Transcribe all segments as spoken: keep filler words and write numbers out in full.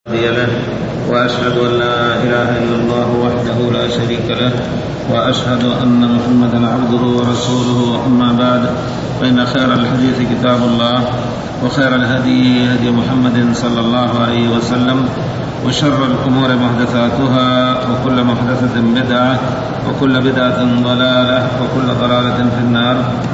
له وأشهد أن لا إله إلا الله وحده لا شريك له وأشهد أن محمدا عبده ورسوله. أما بعد، فإن خير الحديث كتاب الله وخير الهدي هدي محمد صلى الله عليه وسلم وشر الأمور محدثاتها وكل محدثة بدعة وكل بدعة ضلالة وكل ضلالة في النار.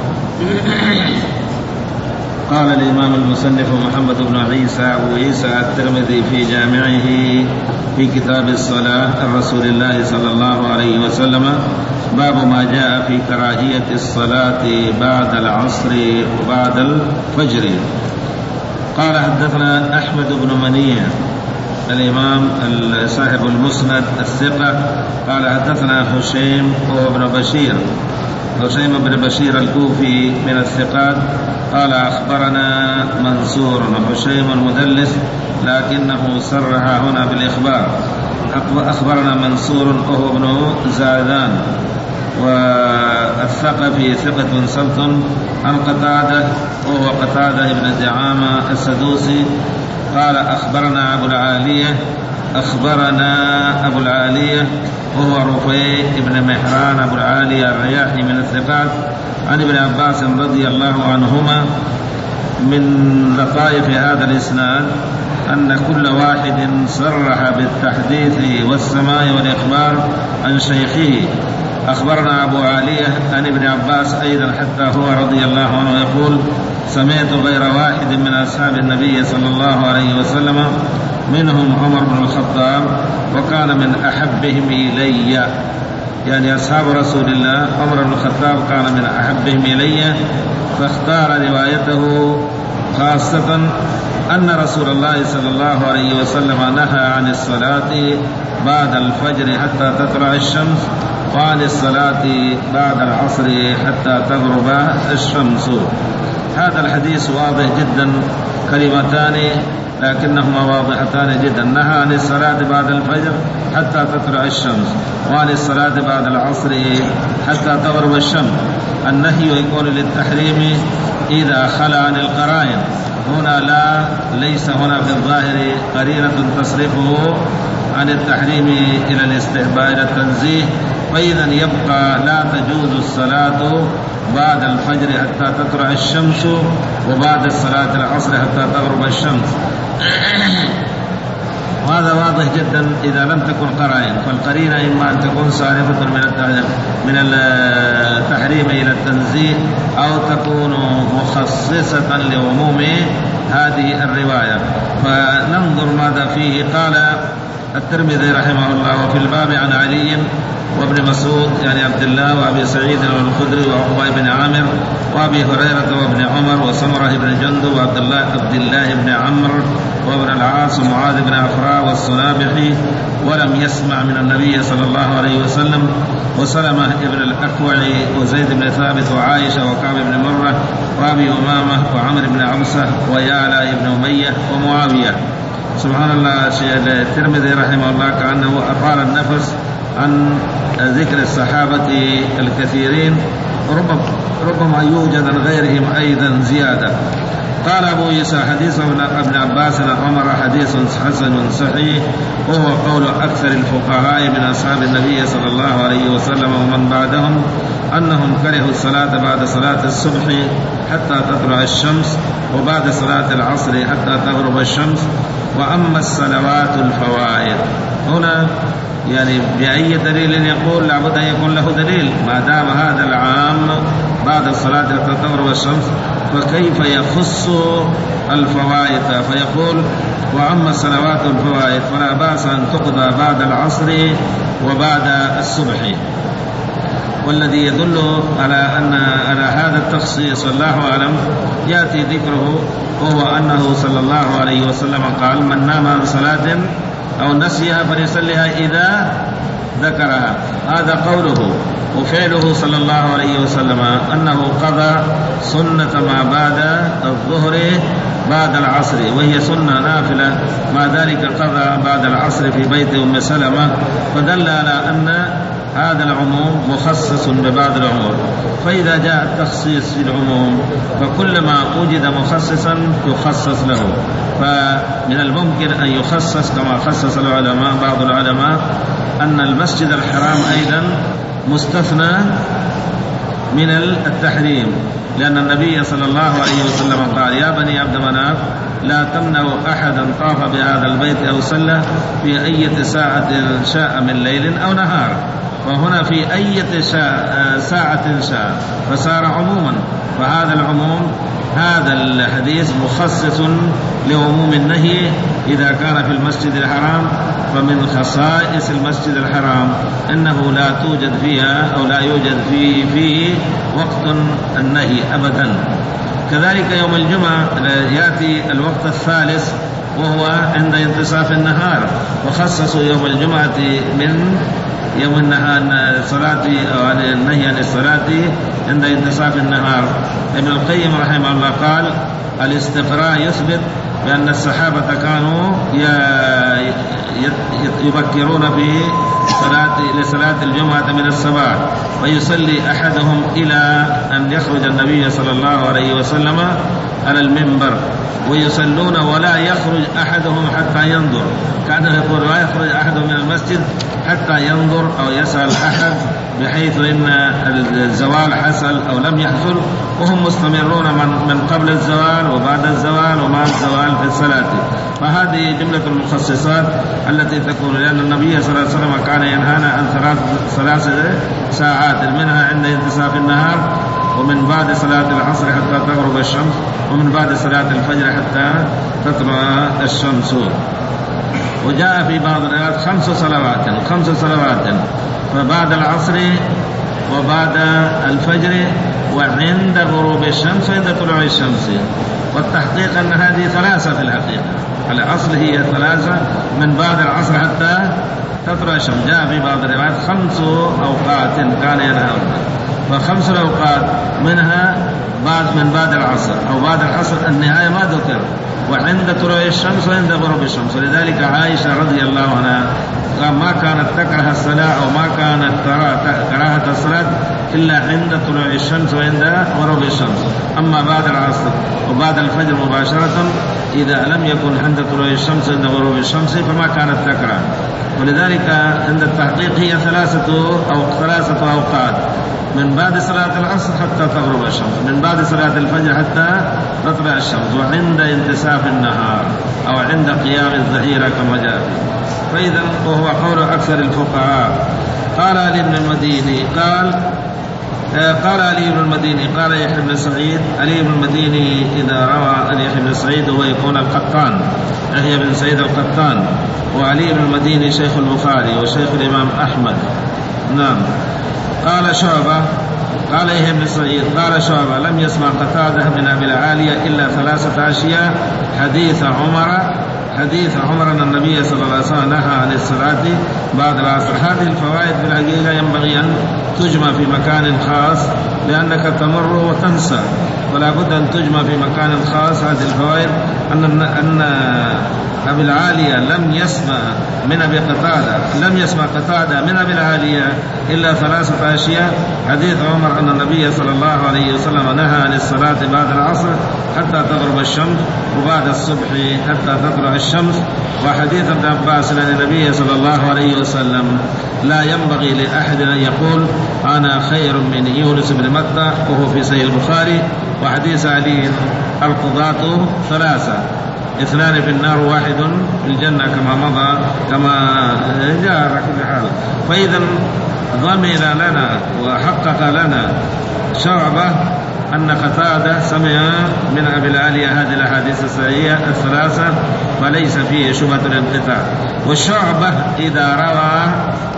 قال الإمام المصنف محمد بن عيسى أبو عيسى الترمذي في جامعه في كتاب الصلاة عن رسول الله صلى الله عليه وسلم: باب ما جاء في كراهية الصلاة بعد العصر وبعد الفجر. قال: حدثنا أحمد بن منيع الإمام صاحب المسند الثقة قال: حدثنا هشيم وابن بشير هشيم بن بشير الكوفي من الثقات قال: أخبرنا منصور. هشيم المدلس لكنه صرح هنا بالإخبار. أخبرنا منصور وهو ابن زادان والثقفي ثقة صلت عن قتادة وهو قتادة بن دعامة السدوسي قال: أخبرنا أبو العالية أخبرنا أبو العالية وهو رفيع بن مهران أبو العالية الرياحي من الثقات عن ابن عباس رضي الله عنهما. من لطائف هذا الإسناد أن كل واحد صرح بالتحديث والسماع والإخبار عن شيخه. أخبرنا أبو عالية عن ابن عباس أيضا حتى هو رضي الله عنه يقول: سمعت غير واحد من أصحاب النبي صلى الله عليه وسلم منهم عمر بن الخطاب وكان من أحبهم إلي. يعني أصحاب رسول الله عمر بن الخطاب كان من أحبهم إلي، فاختار روايته خاصة أن رسول الله صلى الله عليه وسلم نهى عن الصلاة بعد الفجر حتى تطلع الشمس وعن الصلاة بعد العصر حتى تغرب الشمس. هذا الحديث واضح جدا، كلمتان لكنهما واضحتان جدا: نهى عن الصلاة بعد الفجر حتى تطلع الشمس وعن الصلاة بعد العصر حتى تغرب الشمس. النهي يكون للتحريم إذا خلا عن القرائن. هنا لا ليس هنا في الظاهر قرينة تصرفه عن التحريم إلى الاستحباب إلى التنزيه، فإذا يبقى لا تجوز الصلاة بعد الفجر حتى تطلع الشمس وبعد الصلاة العصر حتى تغرب الشمس. وهذا واضح جدا إذا لم تكن قرائن، فالقرينة إما أن تكون صارفة من التحريم إلى التنزيه أو تكون مخصصة لعموم هذه الرواية. فننظر ماذا فيه. قال الترمذي رحمه الله: وفي الباب عن علي وابن مسعود يعني عبد الله وابي سعيد الخدري وعقبة بن عامر وابي هريرة وابن عمر وسمرة بن جندب وعبد الله عبد الله بن عمرو وابن العاص ومعاذ بن عفراء والصنابحي ولم يسمع من النبي صلى الله عليه وسلم، وسلمة بن الأكوع وزيد بن ثابت وعائشة وكعب بن مرة وابي أمامة وعمر بن عبسة ويعلى بن أمية ومعاوية. سبحان الله. الترمذي رحمه الله كأنه أطال النفس عن ذكر الصحابة الكثيرين، ربما, ربما يوجد عن غيرهم أيضا زيادة. قال أبو عيسى: حديث ابن عباس عمر حديث حسن صحيح، وهو قول أكثر الفقهاء من أصحاب النبي صلى الله عليه وسلم ومن بعدهم أنهم كرهوا الصلاة بعد صلاة الصبح حتى تطلع الشمس وبعد صلاة العصر حتى تغرب الشمس. وأما الصلوات الفوائد هنا يعني بأي دليل يقول؟ لابد أن يكون له دليل. ما دام هذا العام بعد الصلاة حتى تغرب الشمس، فكيف يخص الفوائد؟ فيقول: وأما الصلوات الفوائد فلا بأس أن تقضى بعد العصر وبعد الصبح. والذي يدل على أن على هذا التخصيص والله أعلم يأتي ذكره، وهو أنه صلى الله عليه وسلم قال: من نام عن صلاة أو نسيها فليصليها إذا ذكرها. هذا قوله. وفعله صلى الله عليه وسلم أنه قضى سنة ما بعد الظهر بعد العصر، وهي سنة نافلة، مع ذلك قضى بعد العصر في بيت أم سلمة، فدل على أن هذا العموم مخصص ببعض الأمور. فإذا جاء التخصيص في العموم فكلما وجد مخصصا يخصص له. فمن الممكن أن يخصص كما خصص العلماء بعض العلماء أن المسجد الحرام أيضا مستثنى من التحريم، لأن النبي صلى الله عليه وسلم قال: يا بني عبد مناف لا تمنعوا أحدا طاف بهذا البيت أو صلى في أي ساعة شاء من ليل أو نهار. وهنا في أي ساعة شاء فصار عموما. فهذا العموم هذا الحديث مخصص لعموم النهي إذا كان في المسجد الحرام. فمن خصائص المسجد الحرام أنه لا توجد فيها أو لا يوجد فيه, فيه وقت النهي أبدا. كذلك يوم الجمعة يأتي الوقت الثالث وهو عند انتصاف النهار، وخصصوا يوم الجمعة من يوم النهار الصلاة أو النهي عن الصلاة عند انتصاف النهار. ابن القيم رحمه الله قال: الاستقراء يثبت بأن الصحابة كانوا يبكرون في صلاة لصلاة الجمعة من الصباح، ويصلي أحدهم إلى أن يخرج النبي صلى الله عليه وسلم على المنبر، ويصلون ولا يخرج أحدهم حتى ينظر. كان يقول: لا يخرج أحد من المسجد حتى ينظر أو يسأل أحد، بحيث إن الزوال حصل أو لم يحصل، وهم مستمرون من قبل الزوال وبعد الزوال ومع الزوال في الصلاة. فهذه جملة المخصصات التي تكون، لأن النبي صلى الله عليه وسلم كان ينهانا عن ثلاث ساعات، منها عند انتصاف النهار، ومن بعد صلاة العصر حتى تغرب الشمس، ومن بعد صلاة الفجر حتى تطلع الشمس. وجاء في بعض الروايات خمس صلوات خمس صلوات فبعد العصر وبعد الفجر وعند غروب الشمس وعند طلوع الشمس. والتحقيق أن هذه ثلاثة في الحقيقة، الأصل هي ثلاثة من بعد العصر حتى تطلع الشمس. جاء في بعض الروايات خمس أوقات كان ينهانا، فخمس الأوقات منها بعد من بعد العصر أو بعد العصر، النهاية ما ذكر، وعند طلوع الشمس وعند غروب الشمس. ولذلك عائشة رضي الله عنها ما كانت تكره الصلاة أو ما كانت ترى كراهة الصلاة إلا عند طلوع الشمس وعند غروب الشمس. أما بعد العصر وبعد الفجر مباشرة إذا لم يكن عند طلوع الشمس وعند غروب الشمس فما كانت تكره. ولذلك عند التحقيق هي ثلاثة أو ثلاثة أوقات: من بعد صلاة العصر حتى تغرب الشمس، من بعد صلاة الفجر حتى تطلع الشمس، وعند انتصاف النهار أو عند قيام الظهيرة كما جاء. فإذا وهو قول أكثر الفقهاء. قال علي بن المديني قال قال علي بن المديني قال يحيى بن سعيد. علي بن المديني إذا روى عن يحيى بن سعيد هو يكون القطان، يحيى بن سعيد القطان. وعلي بن المديني شيخ البخاري وشيخ الإمام أحمد. نعم. قال شعبة قال يحيى بن سعيد قال شعبة: لم يسمع قتادة من أبي العالية إلا ثلاثة أشياء: حديث عمر حديث عمر أن النبي صلى الله عليه وسلم نهى عن الصلاة بعد العصر. هذه الفوائد في الحقيقة ينبغي أن تجمع في مكان خاص، لأنك تمر وتنسى، ولا بد أن تجمع في مكان خاص. هذه الفوائد أن أن أبي العالية لم يسمع من أبي قتادة لم يسمع قتادة من أبي العالية إلا ثلاثة أشياء: حديث عمر أن النبي صلى الله عليه وسلم نهى عن الصلاة بعد العصر حتى تغرب الشمس، وبعد الصبح حتى تطلع الشمس. وحديث ابن عباس أن النبي صلى الله عليه وسلم لا ينبغي لأحد أن يقول أنا خير من يونس بن متى، وهو في صحيح البخاري. وحديث علي: القضاة ثلاثة، اثنان في النار واحد في الجنة، كما مضى كما جاء على كل حال. فإذا ضمن لنا وحقق لنا شعبة أن قتادة سمع من أبي العالية هذه الأحاديث الصحيحة الثلاثة، فليس فيه شبهة الانقطاع. والشعبة إذا روى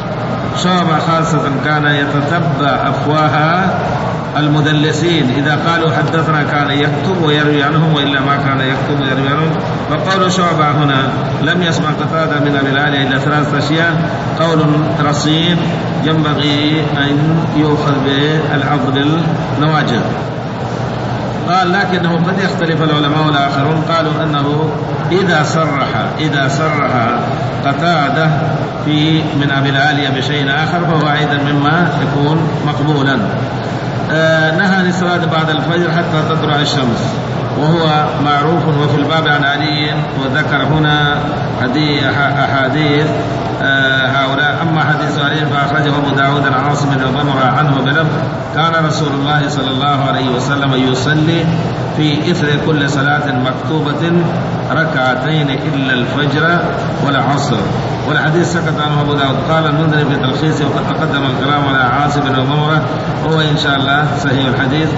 شعبة خاصة كان يتتبع أفواه المدلسين، إذا قالوا حدثنا كان يكتب ويروي عنهم، وإلا ما كان يكتب ويروي عنهم. وقول شعبة هنا لم يسمع قتادة من أبي العالية إلا ثلاثة أشياء قول رصين ينبغي أن يؤخذ بالعض بالنواجذ. قال لكنه قد يختلف العلماء الآخرون، قالوا أنه إذا صرح إذا صرح قتادة في من أبي العالية بشيء آخر فهو أيضا مما يكون مقبولا. آه نهى عن الصلاة بعد الفجر حتى تطلع الشمس، وهو معروف. وفي الباب عن علي، وذكر هنا أحاديث آه هؤلاء. أما حديث علي فأخرجه أبو داود عن عاصم بن ضمرة عنه بلفظ: كان رسول الله صلى الله عليه وسلم يصلي في إثر كل صلاة مكتوبة ركعتين إلا الفجر والعصر. والحديث سكت عنه أبو داود. قال المنذري في تلخيصه: وقد تقدم الكلام على عاصم بن ضمرة، وهو إن شاء الله صحيح الحديث.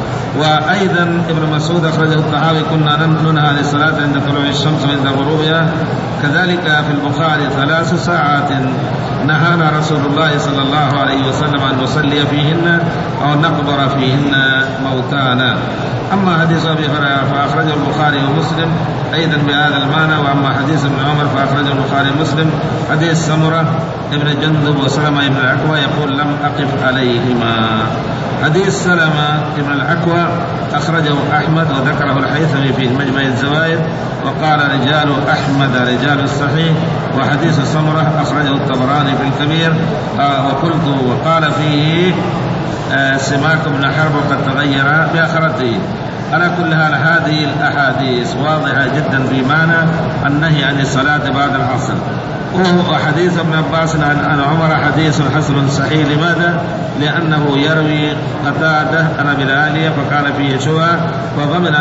وأيضا ابن مسعود أخرجه الطحاوي: كنا ننهى عن الصلاة عند طلوع الشمس وعند غروبها. كذلك في البخاري: ثلاث ساعات نهانا رسول الله صلى الله عليه وسلم أن نصلي فيهن أو نقبر فيهن موتانا. أما حديث أبي هريرة فأخرجه البخاري ومسلم أيضا بهذا المعنى. وأما حديث ابن عمر فأخرجه البخاري ومسلم. حديث سمرة ابن جندب وسلمة ابن الأكوى يقول: لم أقف عليهما. حديث سلمة ابن الأكوى أخرجه أحمد وذكره الحيثمي في مجمع الزوائد، وقال: رجال أحمد رجال الصحيح. وحديث سمرة أخرجه الطبراني في الكبير. آه وقلت وقال فيه آه سماك بن حرب وقد تغير بآخرته. على كل حال هذه الأحاديث واضحة جدا في معنى النهي عن الصلاة بعد العصر. وحديث ابن عباس عن عمر حديث حسن صحيح. لماذا؟ لأنه يروي قتادة عن أبي العالية فكان فيه شبهة، وضمن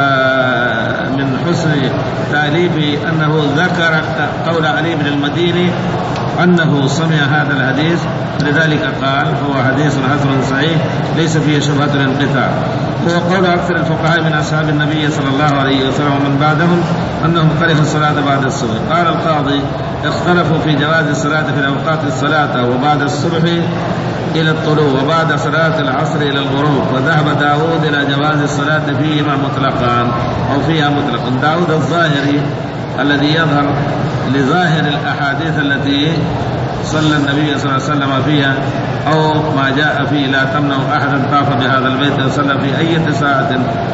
من حسن تأليفه أنه ذكر قول علي بن المديني أنه سمع هذا الحديث، لذلك قال هو حديث حسن صحيح ليس فيه شبهة الانقطاع. هو قول أكثر الفقهاء من أصحاب النبي صلى الله عليه وسلم ومن بعدهم أنهم كرهوا الصلاة بعد الصبح. قال القاضي: اختلفوا في جواز الصلاة في الأوقات الصلاة وبعد الصبح إلى الطلوع وبعد صلاة العصر إلى الغروب، وذهب داود إلى جواز الصلاة فيهما مطلقا أو فيها مطلقا. داود الظاهري الذي يظهر لظاهر الأحاديث التي صلى النبي صلى الله عليه وسلم فيها أو ما جاء فيه: لا تمنع أحدا طاف بهذا البيت وصلى في أي ساعة.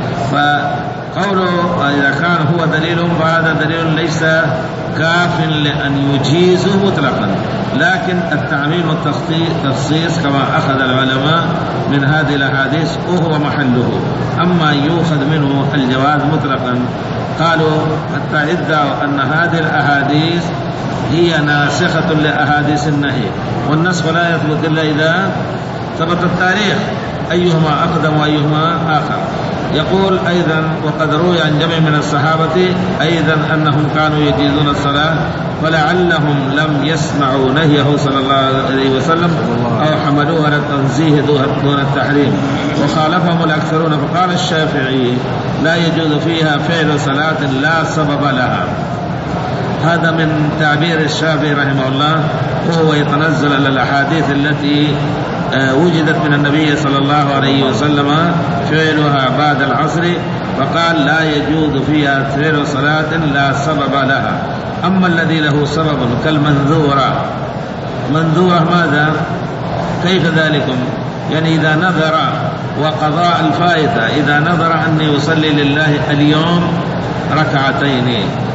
فقوله إذا كان هو دليل فهذا دليل ليس كاف لأن يجيزه مطلقا، لكن التعميم والتخصيص كما أخذ العلماء من هذه الأحاديث وهو محله. أما يؤخذ منه الجواز مطلقا قالوا حتى ادعوا أن هذه الأحاديث هي ناسخة لأحاديث النهي، والنسخ لا يثبت إلا إذا ثبت التاريخ أيهما أقدم وأيهما آخر. يقول أيضا: وقد روي عن جمع من الصحابة أيضا أنهم كانوا يجيزون الصلاة فلعلهم لم يسمعوا نهيه صلى الله عليه وسلم أو حملوه على التنزيه دون التحريم، وخالفهم الأكثرون. فقال الشافعي: لا يجوز فيها فعل صلاة لا سبب لها. هذا من تعبير الشافعي رحمه الله، وهو يتنزل على الأحاديث التي وجدت من النبي صلى الله عليه وسلم فعلها بعد العصر، فقال: لا يجوز فيها فعل صلاة لا سبب لها. أما الذي له سبب كالمنذورة، منذورة ماذا؟ كيف ذلكم؟ يعني إذا نذر وقضاء الفائتة، إذا نذر أن يصلي لله اليوم ركعتين،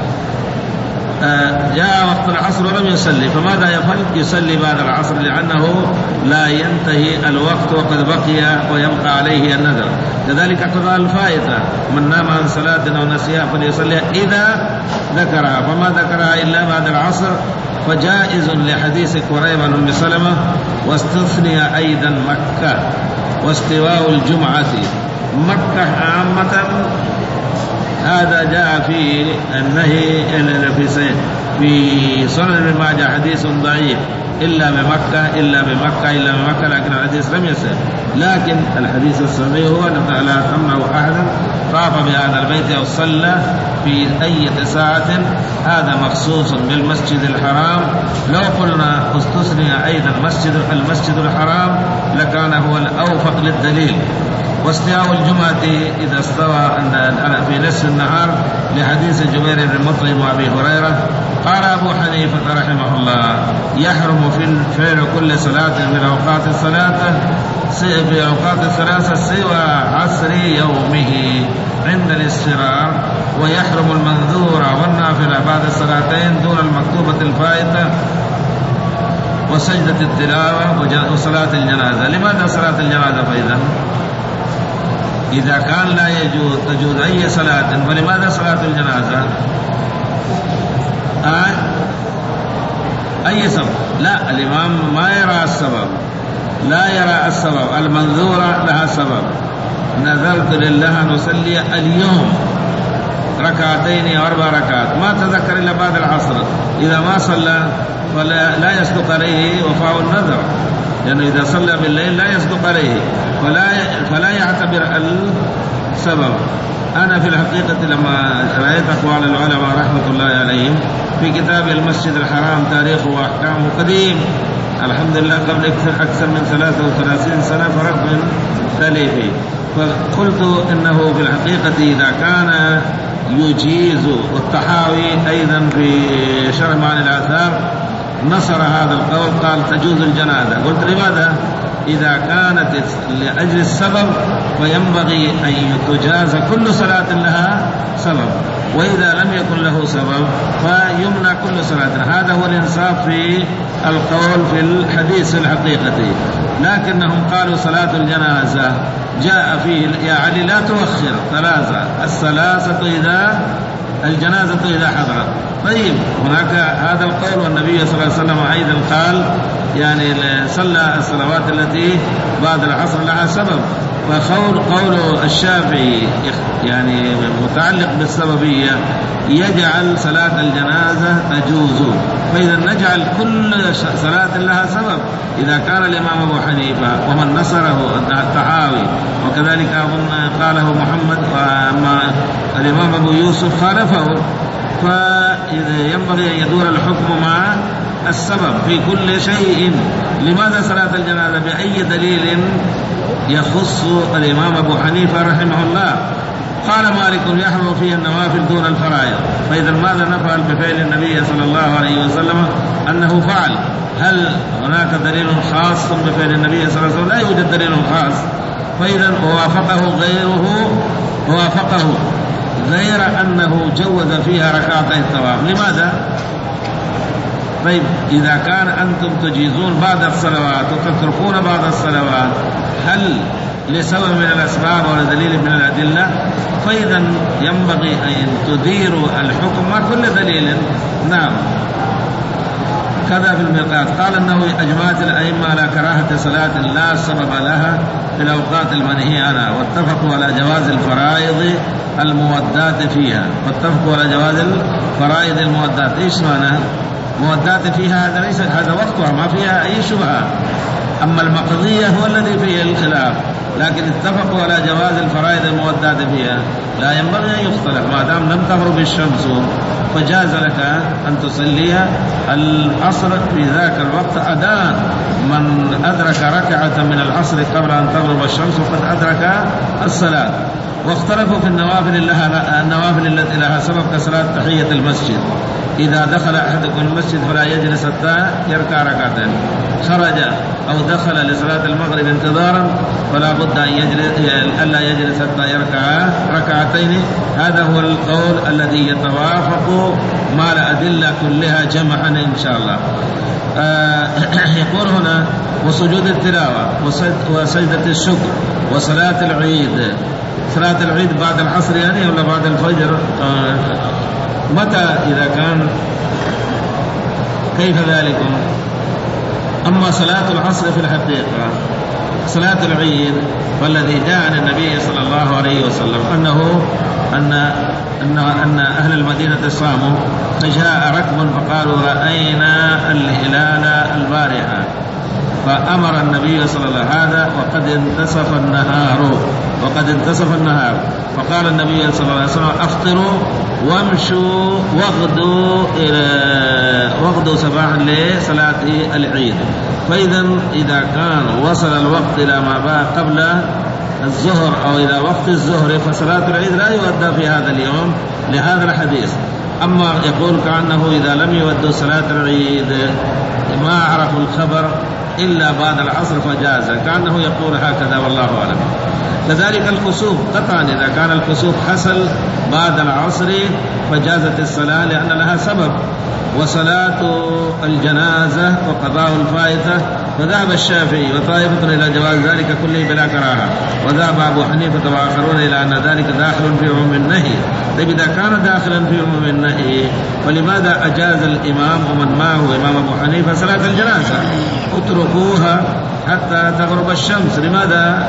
جاء وقت العصر ولم يصلي، فماذا يفعل؟ يصلي بعد العصر، لأنه لا ينتهي الوقت وقد بقي ويبقى عليه النذر. كذلك قضاء الفائتة، من نام عن صلاة أو نسيها فليصليها إذا ذكرها، فما ذكرها إلا بعد العصر فجائز لحديث قريب بن أم سلمة. واستثني أيضا مكة واستواء الجمعة. مكة عامة هذا جاء في النهي في في سنن ابن ماجه حديث ضعيف: إلا بمكة إلا بمكة إلا بمكة، لكن الحديث لم يصح. لكن الحديث الصحيح هو: لا تمنع أحدا طاف بهذا البيت أو صلى في أي ساعة. هذا مخصوص بالمسجد الحرام. لو قلنا استثني أيضا مسجد المسجد الحرام لكان هو الأوفق للدليل. واستواء الجمعة إذا استوى في نصف النهار لحديث جبير بن مطعم وأبي هريرة. قال أبو حنيفة رحمه الله يحرم في فعل كل صلاة من أوقات الصلاة في أوقات الثلاثة سوى عصر يومه عند الاستقرار، ويحرم المنذور والنافلة بعد الصلاتين دون المكتوبة الفائتة وسجدة التلاوة وصلاة الجنازة. لماذا صلاة الجنازة فإذا إذا كان لا يجوز تجوز أي صلاة، فلماذا صلاة الجنازة؟ آه؟ أي سبب؟ لا، الإمام ما يرى السبب، لا يرى السبب. المنذورة لها سبب. نذرت لله أن أصلي اليوم ركعتين أو أربع ركعات، ما تذكر إلا بعد العصر، إذا ما صلى فلا لا يصدق عليه وفاء النذر، لأنه يعني إذا صلى بالليل لا يصدق عليه، فلا فلا يعتبر السبب. أنا في الحقيقة لما رأيت أقوال العلماء رحمة الله عليهم في كتاب المسجد الحرام تاريخه وأحكامه قديم، الحمد لله قبل أكثر من ثلاثة وثلاثين سنة، فرق من تأليفه، فقلت إنه في الحقيقة إذا كان يجيز، والطحاوي أيضا في شرح معاني الآثار نصر هذا القول، قال تجوز الجنازة. قلت لماذا؟ إذا كانت لأجل السبب فينبغي أن تجاز كل صلاة لها سبب، وإذا لم يكن له سبب فيمنع كل صلاة. هذا هو الإنصاف في القول في الحديث الحقيقة. لكنهم قالوا صلاة الجنازة جاء فيه يا علي لا تؤخر ثلاثة الثلاثة إذا الجنازة إذا حضرت. طيب هناك هذا القول، والنبي صلى الله عليه وسلم أيضا قال يعني صلى الصلوات التي بعد العصر لها سبب. فقول قول الشافعي يعني متعلق بالسببية يجعل صلاة الجنازة تجوز، فإذا نجعل كل صلاة لها سبب. إذا كان الإمام أبو حنيفة ومن نصره الطحاوي وكذلك أظن قاله محمد، وأما الإمام أبو يوسف خالفه، فإذا ينبغي أن يدور الحكم مع السبب في كل شيء. لماذا صلاة الجنازة؟ بأي دليل يخص الإمام أبو حنيفة رحمه الله؟ قال مالك يحرم فيه النوافل دون الفرائض. فإذا ماذا نفعل بفعل النبي صلى الله عليه وسلم أنه فعل؟ هل هناك دليل خاص بفعل النبي صلى الله عليه وسلم؟ لا يوجد دليل خاص. فإذا وافقه غيره وافقه غير أنه جوز فيها ركعتي الطواف. لماذا؟ طيب إذا كان أنتم تجيزون بعض الصلوات وتتركون بعض الصلوات، هل لسبب من الأسباب ولا دليل من الأدلة؟ فإذا ينبغي أن تديروا الحكم مع كل دليل. نعم. كذا في الميقات قال أنه أجمعت الأئمة على كراهة صلاة لا سبب لها في الأوقات المنهي عنها، واتفقوا على جواز الفرائض المودات فيها. واتفقوا على جواز الفرائض المودات. إيش معنى مودات فيها؟ هذا ليس هذا وقتها، ما فيها أي شبهة. أما المقضية هو الذي فيه الخلاف، لكن اتفقوا على جواز الفرائض المودات فيها. لا ينبغي أن يختلف، ما دام لم تغرب الشمس فجاز لك أن تصلي العصر في ذاك الوقت أداء. من أدرك ركعة من العصر قبل أن تغرب الشمس فقد أدرك الصلاة. واختلفوا في النوافل لها النوافل التي لها سبب كصلاة تحية المسجد. إذا دخل أحدكم المسجد فلا يجلس حتى يركع ركعتين، خرج أو دخل لصلاة المغرب انتظارا فلا بد أن يجلس ألا يجلس حتى يركع ركعتين. هذا هو القول الذي يتوافق مع الأدلة كلها جمعا إن شاء الله. آه يقول هنا وسجود التلاوة وسجدة الشكر وصلاة العيد. صلاة العيد بعد العصر يعني ولا بعد الفجر؟ آه متى إذا كان؟ كيف ذلك؟ أما صلاة العصر في الحقيقة صلاة العيد والذي جاء عن النبي صلى الله عليه وسلم أنه أن أن أن أهل المدينة صاموا فجاء ركب فقالوا رأينا الهلال البارحة، فأمر النبي صلى الله عليه وسلم هذا وقد انتصف النهار وقد انتصف النهار فقال النبي صلى الله عليه وسلم أفطروا وامشوا واغدوا إلى واغدوا يتوضأ صباحا لصلاة العيد. فإذا إذا كان وصل الوقت إلى ما بعد قبل الظهر أو إلى وقت الظهر فصلاة العيد لا يؤدى في هذا اليوم لهذا الحديث. أما يقول كأنه إذا لم يؤدوا صلاة العيد ما عرفوا الخبر إلا بعد العصر فجاز، كأنه يقول هكذا والله أعلم. كذلك الكسوف قطعا إذا كان الكسوف حصل بعد العصر فجازت الصلاة لأن لها سبب. وصلاة الجنازة وقضاء الفائتة فذهب الشافعي وطائفة إلى جواز ذلك كله بلا كراهة، وذهب أبو حنيفة وآخرون إلى أن ذلك داخل في عموم النهي. طيب إذا كان داخلا في عموم النهي فلماذا أجاز الإمام ومن معه إمام أبو حنيفة صلاة الجنازة؟ اتركوها حتى تغرب الشمس. لماذا؟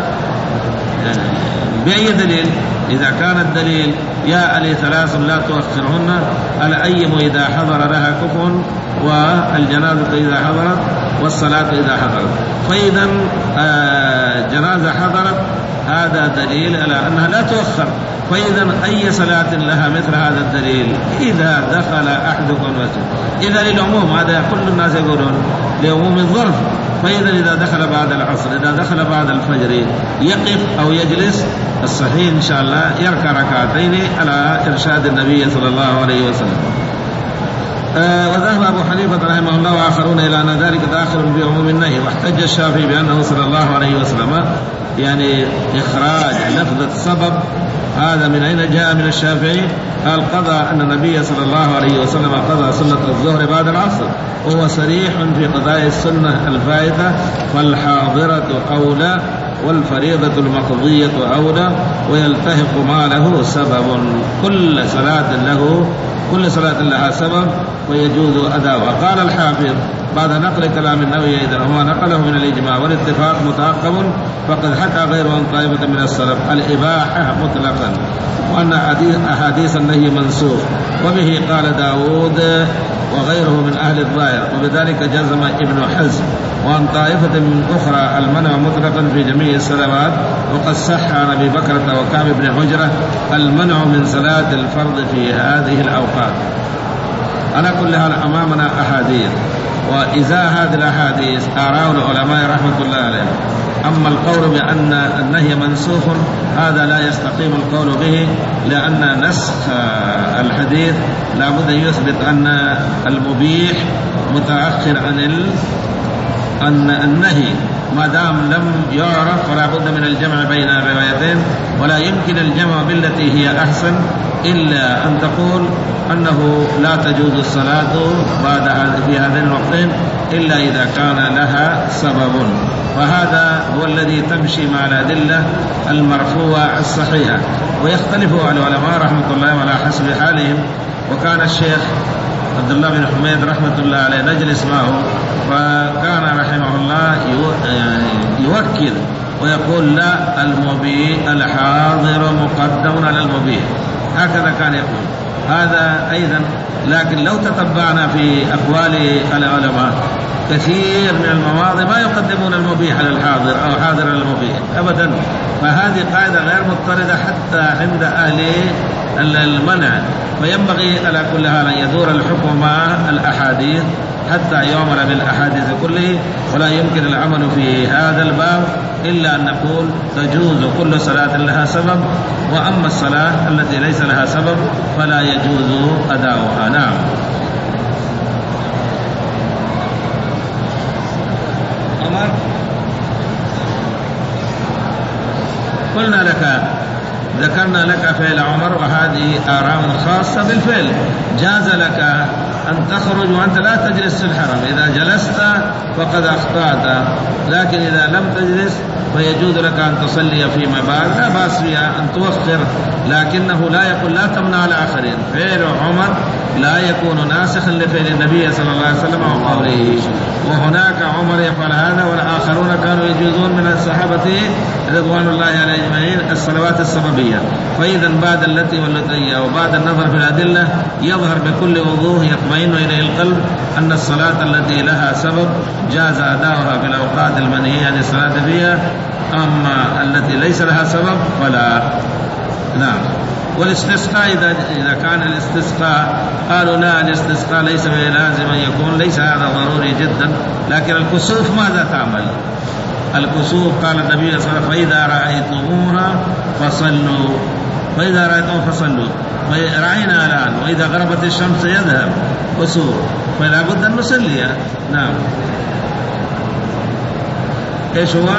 بأي دليل؟ إذا كان الدليل يا علي ثلاث لا تؤخرهن، الأيم إذا حضر لها كفء، والجنازة إذا حضرت، والصلاة إذا حضرت. فإذا آه جنازة حضرت هذا دليل على أنها لا تؤخر. فإذا أي صلاة لها مثل هذا الدليل؟ إذا دخل أحدكم المسجد، إذا للعموم، هذا كل الناس يقولون لعموم الظرف. فإذا إذا دخل بعد العصر، إذا دخل بعد الفجر يقف أو يجلس، الصحيح إن شاء الله يركع ركعتين على إرشاد النبي صلى الله عليه وسلم. آه وذهب أبو حنيفة رحمه الله وآخرون إلى أن ذلك داخل في عموم النهي. واحتج الشافعي بأنه صلى الله عليه وسلم يعني إخراج لفظة السبب هذا من أين جاء من الشافعي؟ قال قضى أن النبي صلى الله عليه وسلم قضى سنة الظهر بعد العصر، وهو صريح في قضاء السنة الفائتة، فالحاضرة أولى والفريضة المقضية أولى، ويلتحق ما له سبب. كل صلاة له كل صلاة لها سبب ويجوز أداؤها. قال الحافظ بعد نقل كلام النووي إذا هو نقله من الإجماع والاتفاق متعقب، فقد حكى غيره عن طائفة من السلف الإباحة مطلقا، وأن أحاديث النهي منسوخ. وبه قال داود وغيره من أهل الظاهر، وبذلك جزم ابن حزم. وعن طائفة من أخرى المنع مطلقا في جميع الصلوات، وقد صح عن أبي بكرة وكعب بن حجرة المنع من صلاة الفرض في هذه الأوقات. على كل حال أمامنا أحاديث، وإذا هذه الأحاديث آراء العلماء رحمة الله عليهم. أما القول بأن النهي منسوخ هذا لا يستقيم القول به، لأن نسخ الحديث لا بد أن يثبت أن المبيح متأخر عن أن النهي، ما دام لم يعرف فلا بد من الجمع بين الروايتين، ولا يمكن الجمع بالتي هي أحسن إلا أن تقول أنه لا تجوز الصلاة بعد في هذين الوقتين إلا إذا كان لها سبب. وهذا هو الذي تمشي مع الأدلة المرفوعة الصحيحة. ويختلف العلماء رحمة الله على حسب حالهم. وكان الشيخ عبد الله بن حميد رحمة الله عليه نجلس معه، فكان رحمه الله يوكل ويقول لا، المبيح الحاضر مقدم على المبيح، هكذا كان يقول. هذا أيضا، لكن لو تتبعنا في أقوال العلماء كثير من المواضع ما يقدمون المبيح على الحاضر أو حاضر على المبيح أبدا. فهذه قاعدة غير مضطردة حتى عند أهل المنع. فينبغي على كل حال أن يدور الحكم مع الأحاديث حتى يعمل بالأحاديث كله، ولا يمكن العمل في هذا الباب إلا أن نقول تجوز كل صلاة لها سبب، وأما الصلاة التي ليس لها سبب فلا يجوز أداؤها. نعم. عمر قلنا لك ذكرنا لك فعل عمر، وهذه آراء خاصة بالفعل. جاز لك أن تخرج وأنت لا تجلس في الحرم، إذا جلست فقد أخطأت، لكن إذا لم تجلس فيجوز لك أن تصلي فيما بعد، لا بأس بها أن توخر، لكنه لا يقول لا تمنع الآخرين. فعل عمر لا يكون ناسخا لفعل النبي صلى الله عليه وسلم وقوله. وهناك عمر يفعل هذا، والآخرون كانوا يجوزون من الصحابة رضوان الله عليهم أجمعين الصلوات السببية. فإذا بعد التي والتي وبعد النظر في الأدلة يظهر بكل وضوح يطمئن إليه القلب أن الصلاة التي لها سبب جاز أداؤها في الأوقات المنهية عن الصلاة فيها، أما التي ليس لها سبب فلا. نعم. والاستسقاء إذا إذا كان الاستسقاء قالوا لا، الاستسقاء ليس لازم أن يكون، ليس هذا ضروري جدا. لكن الكسوف ماذا تعمل؟ الكسوف قال النبي صلى الله عليه وسلم فإذا رأيتموها فصلوا، فإذا رأيتموها فصلوا. رأينا الآن وإذا غربت الشمس يذهب كسوف، فلا بد أن نصليها. نعم. إيش هو؟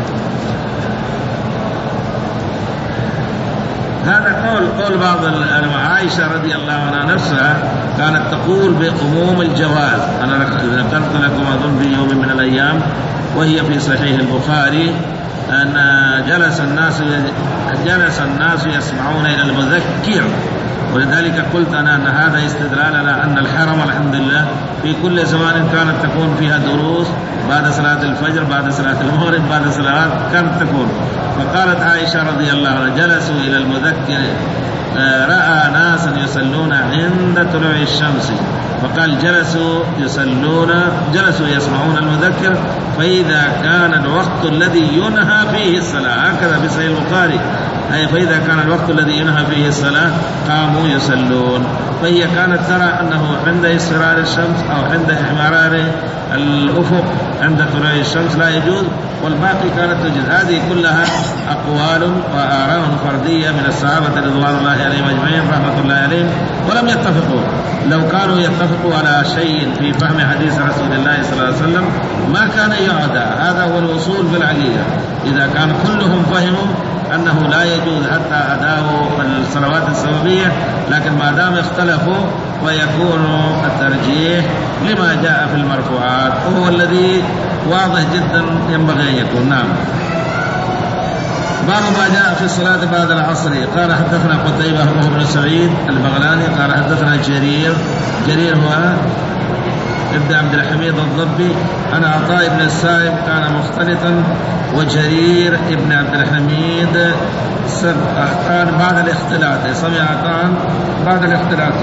هذا قول قول بعض عائشة رضي الله عنها نفسها كانت تقول بقموم الجواز. أنا ذكرت لكم أظن في يوم من الأيام وهي في صحيح البخاري أن جلس الناس جلس الناس يسمعون إلى المذكر، ولذلك قلت أنا أن هذا استدلال على أن الحرم الحمد لله في كل زمان كانت تكون فيها دروس بعد صلاة الفجر، بعد صلاة المغرب، بعد صلاة كانت تكون. فقالت عائشة رضي الله عنها جلسوا إلى المذكر رأى ناسا يصلون عند طلوع الشمس، فقال جلسوا يصلون جلسوا يسمعون المذكر فإذا كان الوقت الذي ينهى فيه الصلاة، هكذا في صحيح البخاري، أي فإذا كان الوقت الذي ينهى فيه الصلاة قاموا يصلون. فهي كانت ترى أنه عند اصفرار الشمس أو عند إحمرار الأفق عند طلوع الشمس لا يجوز، والباقي كانت تجوز. هذه كلها أقوال وآراء فردية من الصحابة رضوان الله عليهم أجمعين رحمة الله عليهم، ولم يتفقوا. لو كانوا يتفقوا على شيء في فهم حديث رسول الله صلى الله عليه وسلم ما كان يعدى. هذا هو الوصول بالعقيدة. إذا كان كلهم فهموا أنه لا يجوز حتى أداء الصلوات السببية، لكن ما دام اختلفوا ويكون الترجيح لما جاء في المرفوعات، وهو الذي واضح جدا ينبغي أن يكون. نعم. باب ما جاء في الصلاة بعد العصر. قال حدثنا قتيبة هو بن سعيد البغلاني قال حدثنا جرير جرير هو ابن عبد الحميد الضبي أنا عطاء بن السائب كان مختلطا، وجرير ابن عبد الحميد كان بعد الاختلاط، سمع عطاء بعد الاختلاط.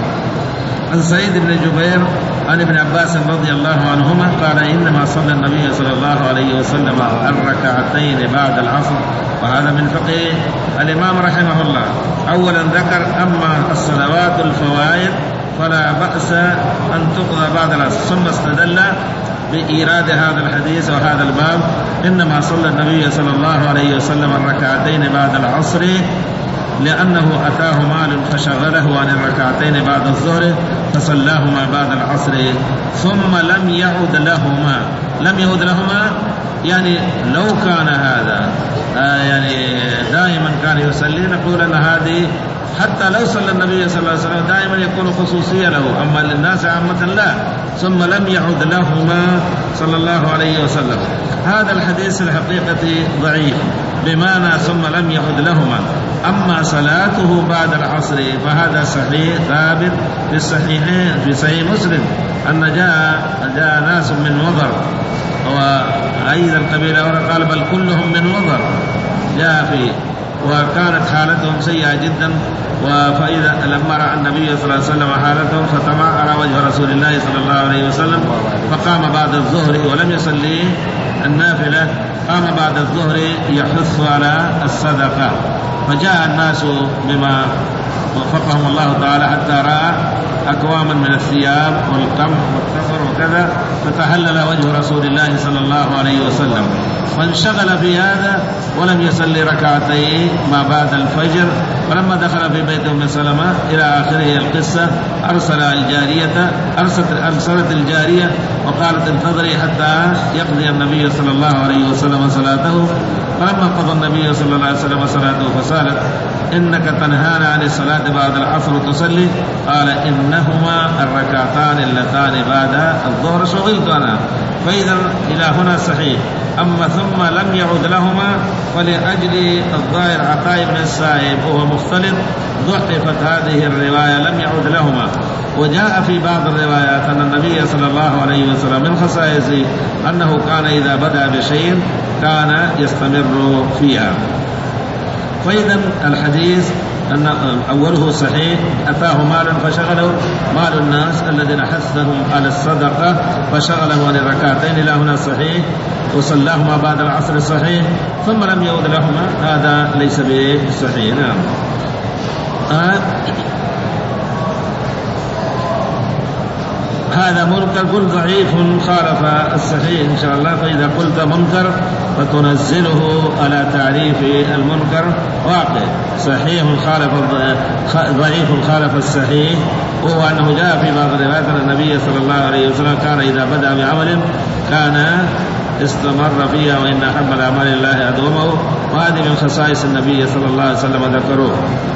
عن سعيد بن جبير عن ابن عباس رضي الله عنهما قال إنما صلى النبي صلى الله عليه وسلم الركعتين بعد العصر. وهذا من فقه الإمام رحمه الله. أولا ذكر أما الصلوات الفوائد فلا بأس أن تقضى بعد العصر، ثم استدل بإيراد هذا الحديث وهذا الباب إنما صلى النبي صلى الله عليه وسلم الركعتين بعد العصر لأنه أتاه مال فشغله عن الركعتين بعد الظهر فصلاهما بعد العصر ثم لم يعد لهما. لم يعد لهما يعني لو كان هذا آه يعني دائما كان يصلي نقول أن هذه حتى لو صلى النبي صلى الله عليه وسلم دائما يكون خصوصية له، أما للناس عامة لا. ثم لم يعد لهما صلى الله عليه وسلم. هذا الحديث الحقيقة ضعيف بمعنى ثم لم يعد لهما. أما صلاته بعد العصر فهذا صحيح ثابت في الصحيحين في صحيح مسلم أن جاء جاء ناس من وضر وأيضا القبيلة قال بل كلهم من وضر جاء فيه، وكانت حالتهم سيئة جدا. فإذا لما رأى النبي صلى الله عليه وسلم حالتهم فتمعر وجه رسول الله صلى الله عليه وسلم فقام بعد الظهر ولم يصلي النافلة، قام بعد الظهر يحث على الصدقة. فجاء الناس بما وفقهم الله تعالى حتى رأى أكواما من الثياب والقمح والتمر وكذا، فتحلل وجه رسول الله صلى الله عليه وسلم فانشغل في هذا ولم يصلي ركعتين ما بعد الفجر. ولما دخل في بيت أم سلمة إلى آخره القصة أرسل الجارية أرسلت, أرسلت الجارية وقالت انتظري حتى يقضي النبي صلى الله عليه وسلم صلاته. فلما قضى النبي صلى الله عليه وسلم صلاته فسالت إنك تنهانا عن الصلاة بعد العصر تصلي؟ قال إنهما الركعتان اللتان بعد الظهر شغلت أنا. فإذا إلى هنا صحيح. أما ثم لم يعد لهما فلأجل الظاهر عطاء بن السائب وهو مختلط ضعفت هذه الرواية لم يعد لهما. وجاء في بعض الروايات أن النبي صلى الله عليه وسلم من خصائصه أنه كان إذا بدأ بشيء كان يستمر فيها. فإذا الحديث أن أوله صحيح أتاه مال فشغله مال الناس الذين حثهم على الصدقة فشغله عن الركعتين إلى هنا صحيح، وصلاهما بعد العصر صحيح، ثم لم يعد لهما هذا ليس بصحيح. نعم. آه هذا منكر، قل ضعيف خالف الصحيح إن شاء الله. فإذا قلت منكر فتنزله على تعريف المنكر واقع. صحيح خالف ضعيف خالف الصحيح، وهو أنه جاء في بعض الروايات أن النبي صلى الله عليه وسلم كان إذا بدأ بعمل كان استمر فيها، وإن أحب الأعمال الله أدومه، وهذه من خصائص النبي صلى الله عليه وسلم ذكروه.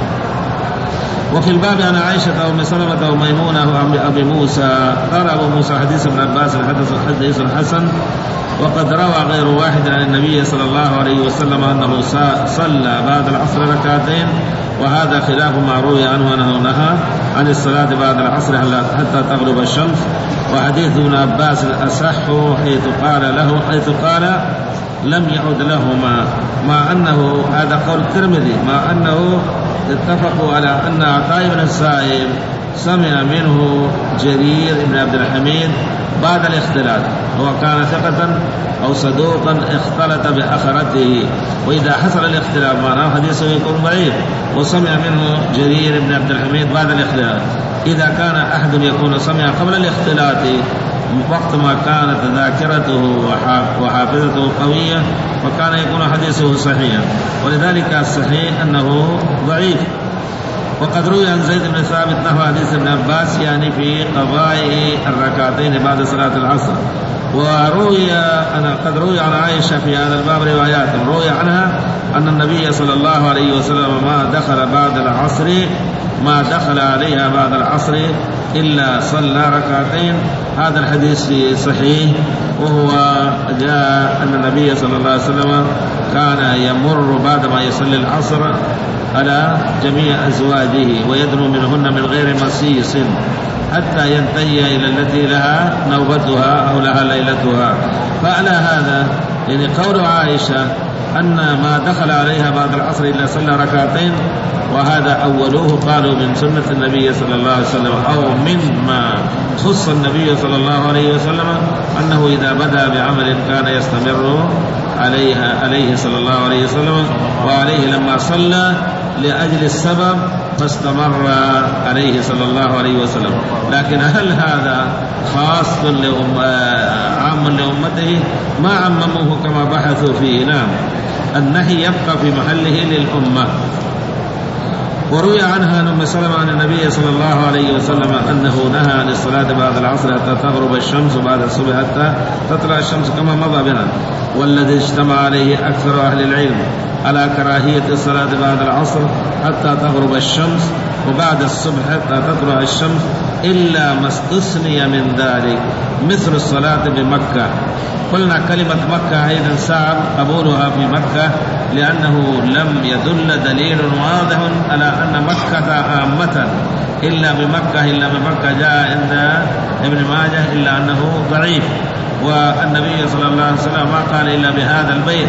وفي الباب عن عائشة وأم سلمة وميمونة وأبي موسى قال أبو موسى حديث ابن عباس حديث حسن، وقد روى غير واحد عن النبي صلى الله عليه وسلم أنه صلى بعد العصر ركعتين، وهذا خلاف ما روي عنه أنه نهى عن الصلاة بعد العصر حتى تغرب الشمس. وحديث ابن عباس أصح حيث قال له حيث قال لم يعد لهما، مع أنه هذا قول الترمذي، مع أنه اتفقوا على أن عطاء بن السائب سمع منه جرير بن عبد الحميد بعد الاختلاط، هو كان ثقة أو صدوقا اختلط بأخرته، وإذا حصل الاختلاف معناه حديثه يكون ضعيف. وسمع منه جرير بن عبد الحميد بعد الاختلاط، إذا كان أحد يكون سمع قبل الاختلاط وقت ما كانت ذاكرته وحافظته قوية وكان يكون حديثه صحيحا، ولذلك الصحيح أنه ضعيف. وقد روي عن زيد بن ثابت نحو حديث ابن عباس يعني في قضاء الركعتين بعد صلاة العصر. وروي أنا قد روي عن عائشة في هذا الباب روايات، روي عنها أن النبي صلى الله عليه وسلم ما دخل بعد العصر ما دخل عليها بعد العصر إلا صلى ركعتين. هذا الحديث صحيح، وهو جاء أن النبي صلى الله عليه وسلم كان يمر بعد ما يصلي العصر على جميع أزواجه ويدنو منهن من غير مسيس حتى ينتهي إلى التي لها نوبتها أو لها ليلتها. فعلى هذا يعني قول عائشة أن ما دخل عليها بعد العصر إلا صلى ركعتين، وهذا أولوه قالوا من سنة النبي صلى الله عليه وسلم، أو مما خص النبي صلى الله عليه وسلم أنه إذا بدأ بعمل كان يستمر عليها عليه صلى الله عليه وسلم، وعليه لما صلى لأجل السبب فاستمر عليه صلى الله عليه وسلم. لكن هل هذا خاص لأم عام لأمته؟ ما عمموه كما بحثوا فيه. نعم، النهي يبقى في محله للأمة. وروي عنها أن أم سلمة عن النبي صلى الله عليه وسلم أنه نهى عن الصلاة بعد العصر حتى تغرب الشمس وبعد الصبح حتى تطلع الشمس كما مضى بنا، والذي اجتمع عليه أكثر أهل العلم على كراهية الصلاة بعد العصر حتى تغرب الشمس وبعد الصبح حتى تطلع الشمس، إلا ما استثني من ذلك مثل الصلاة بمكة. قلنا كلمة مكة أيضا صعب قبولها في مكة، لأنه لم يدل دليل واضح على أن مكة عامة إلا بمكة إلا بمكة، جاء عند ابن ماجه إلا أنه ضعيف. والنبي صلى الله عليه وسلم ما قال إلا بهذا البيت،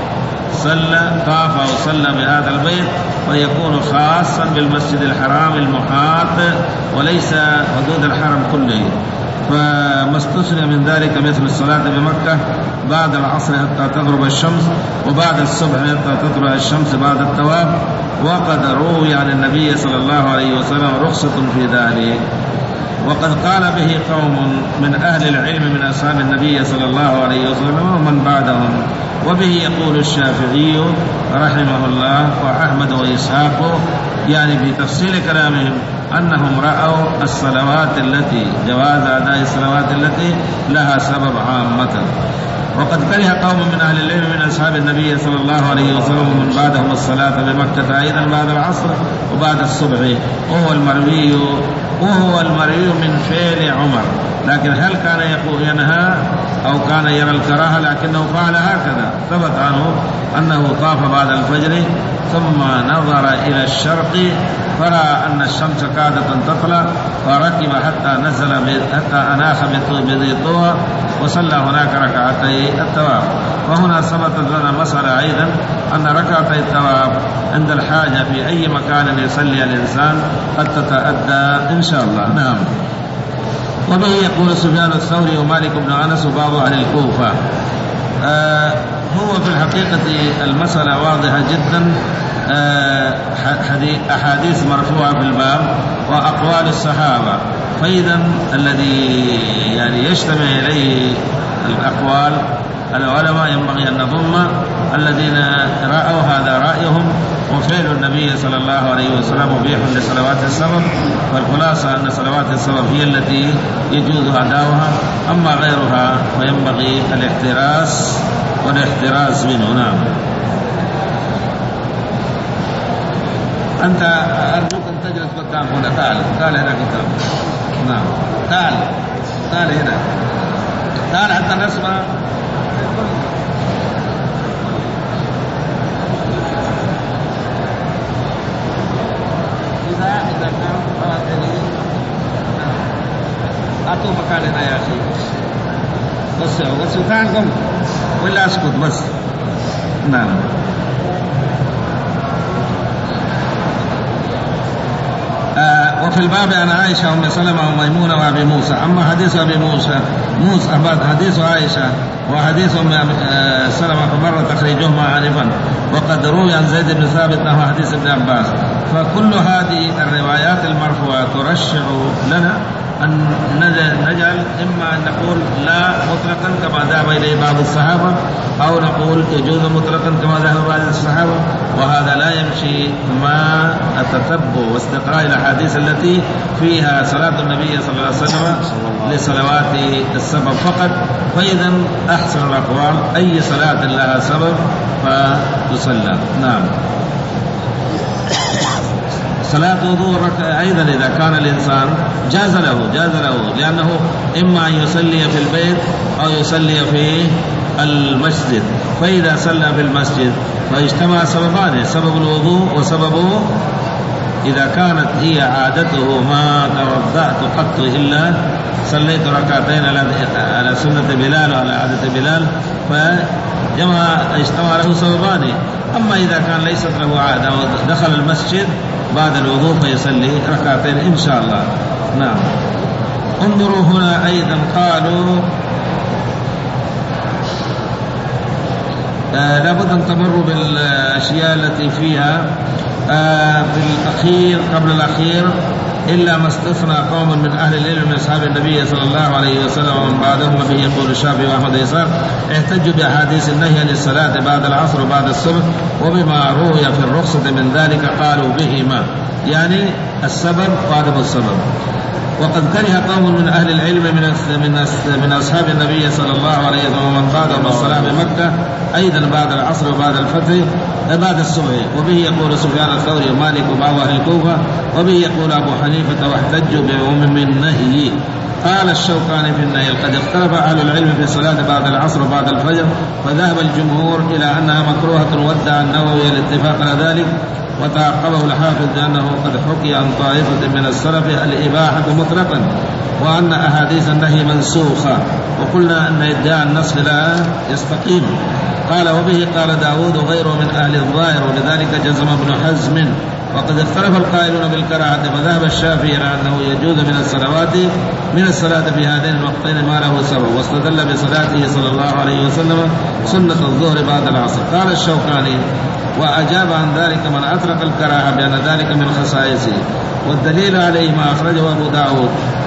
صلى طاف وصلى بهذا البيت، ويكون خاصا بالمسجد الحرام المحاط وليس حدود الحرم كله. فما استثنى من ذلك مثل الصلاة بمكة بعد العصر حتى تغرب الشمس وبعد الصبح حتى تطلع الشمس بعد الطواف. وقد روي عن النبي صلى الله عليه وسلم رخصة في ذلك، وقد قال به قوم من أهل العلم من أصحاب النبي صلى الله عليه وسلم ومن بعدهم. وبه يقول الشافعي رحمه الله وأحمد وإسحاق يعني في تفصيل كلامهم أنهم رأوا الصلوات التي جواز أداء الصلوات التي لها سبب عامة. وقد كره قوم من أهل العلم من أصحاب النبي صلى الله عليه وسلم ومن بعدهم الصلاة بمكة أيضا بعد العصر وبعد الصبح، وهو المروي وهو المروي من فعل عمر. لكن هل كان يقول ينهى أو كان يرى الكراهة؟ لكنه فعل هكذا. ثبت عنه أنه طاف بعد الفجر ثم نظر إلى الشرق فرأى أن الشمس كادت تطلع فركب حتى نزل حتى أناخ بذي طوى وصلى هناك ركعتي الطواف. وهنا ثبتت لنا مسألة أيضا أن ركعتي الطواف عند الحاجة في أي مكان يصلي الإنسان قد تتأدى إن شاء الله. نعم. وبه يقول سفيان الثوري ومالك بن أنس وبعض أهل الكوفة. آه هو في الحقيقة المسألة واضحة جدا، أحاديث مرفوعة في الباب وأقوال الصحابة، فإذا الذي يعني يجتمع إليه الأقوال العلماء ينبغي أن نضم الذين رأوا هذا رأيهم، وفعل النبي صلى الله عليه وسلم مبيح لصلوات السفر، والخلاصة أن صلوات السفر هي التي يجوز أداؤها، أما غيرها فينبغي الاحتراس والاحتراز منه. نعم. أنت أرجوك أن تجلس مكان هنا، تعال تعال هنا كتاب. نعم تعال تعال هنا، تعال حتى نسمع. إذا إذا كان قادرين أعطوا مكان هنا يا أخي، بس بس تعال قم ولا أسكت بس. نعم. آه وفي الباب عن عائشة وأم سلمة وميمونة وأبي موسى. أما حديث أبي موسى موسى حديث عائشة وحديث أم آه سلمة فمر تخريجهما عارفا، وقد روي عن زيد بن ثابت نحو حديث ابن عباس. فكل هذه الروايات المرفوعة ترشح لنا أن نجعل إما أن نقول لا مطلقا كما ذهب إليه بعض الصحابة، أو نقول يجوز مطلقا كما ذهب بعض الصحابة، وهذا لا يمشي مع التتبع واستقراء الأحاديث التي فيها صلاة النبي صلى الله عليه وسلم لصلوات السبب فقط. فإذا أحسن الأقوال أي صلاة لها سبب فتصلى. نعم. صلاة وضوء أيضا إذا كان الإنسان جاز له جاز له لأنه إما أن يصلي في البيت أو يصلي في المسجد. فإذا صلى في المسجد فاجتمع سببان، سبب الوضوء وسببه إذا كانت هي عادته ما توضأت قط إلا صليت ركعتين على سنة بلال وعلى عادة بلال، فجمع اجتمع له سببان. أما إذا كان ليست له عادة ودخل المسجد بعد الوضوء فيصلي ركعتين إن شاء الله. نعم. انظروا هنا أيضا قالوا آه لابد أن تمروا بالأشياء التي فيها آه في الأخير قبل الأخير، إلا ما استثنى قوم من أهل العلم من أصحاب النبي صلى الله عليه وسلم ومن بعدهم، به يقول الشافعي وأحمد وإسحاق احتجوا بأحاديث النهي عن الصلاة بعد العصر وبعد الصبح، وبما روي في الرخصة من ذلك قالوا بهما، يعني السبب وعدم السبب. وقد كره قوم من أهل العلم من من أصحاب النبي صلى الله عليه وسلم ومن بعدهم الصلاة بمكة أيضا بعد العصر وبعد الفتح بعد الصبح، وبه يقول سفيان الثوري ومالك وبعض أهل الكوفة، وبه يقول أبو حنيفة واحتجوا بعموم النهي. قال الشوكاني في النهي قد اختلف أهل العلم في الصلاة بعد العصر وبعد الفجر، فذهب الجمهور إلى أنها مكروهة، وادعى النووي الاتفاق على ذلك، وتعقبه الحافظ بأنه قد حكي عن طائفة من السلف الإباحة مطلقا، وأن أحاديث النهي منسوخة، وقلنا أن ادعاء النسخ لا يستقيم. قال وبه قال داود وغيره من أهل الظاهر، ولذلك جزم ابن حزم. وقد اختلف القائلون بالكراهة، فذهب الشافعي إلى أنه يجوز من الصلوات من الصلاة في هذين الوقتين ما له سبب، واستدل بصلاته صلى الله عليه وسلم سنة الظهر بعد العصر. قال الشوكاني وأجاب عن ذلك من أطلق الكراهة بأن ذلك من خصائصه، والدليل عليه ما أخرجه أبو داود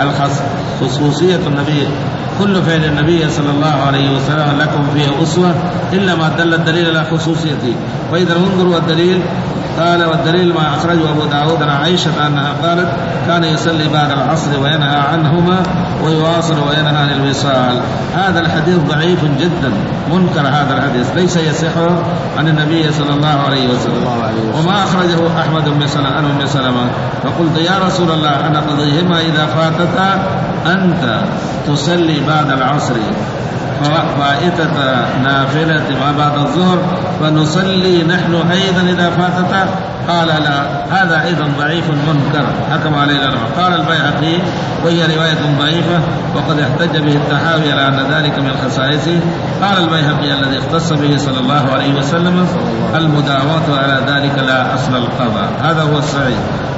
خصوصية النبي، كل فعل النبي صلى الله عليه وسلم لكم فيه أسوة إلا ما دل الدليل على خصوصيته. فإذا انظروا الدليل. قال والدليل ما أخرجه أبو داود عن عائشة أنها قالت كان يصلي بعد العصر وينهى عنهما ويواصل وينهى عن الوصال. هذا الحديث ضعيف جدا منكر، هذا الحديث ليس يصح عن النبي صلى الله عليه وسلم. وما أخرجه أحمد بن سلمة فقلت يا رسول الله أنا قضيهما إذا فاتتا أنت تصلي بعد العصر فائتة نافلة ما بعد الظهر فنصلي نحن أيضا إذا فاتتا؟ قال لا، هذا أيضا ضعيف منكر حكم عليه العلماء. قال البيهقي وهي رواية ضعيفة وقد احتج به التحاوي على أن ذلك من خصائصه. قال البيهقي الذي اختص به صلى الله عليه وسلم المداومة على ذلك لا أصل القضاء، هذا هو الصحيح.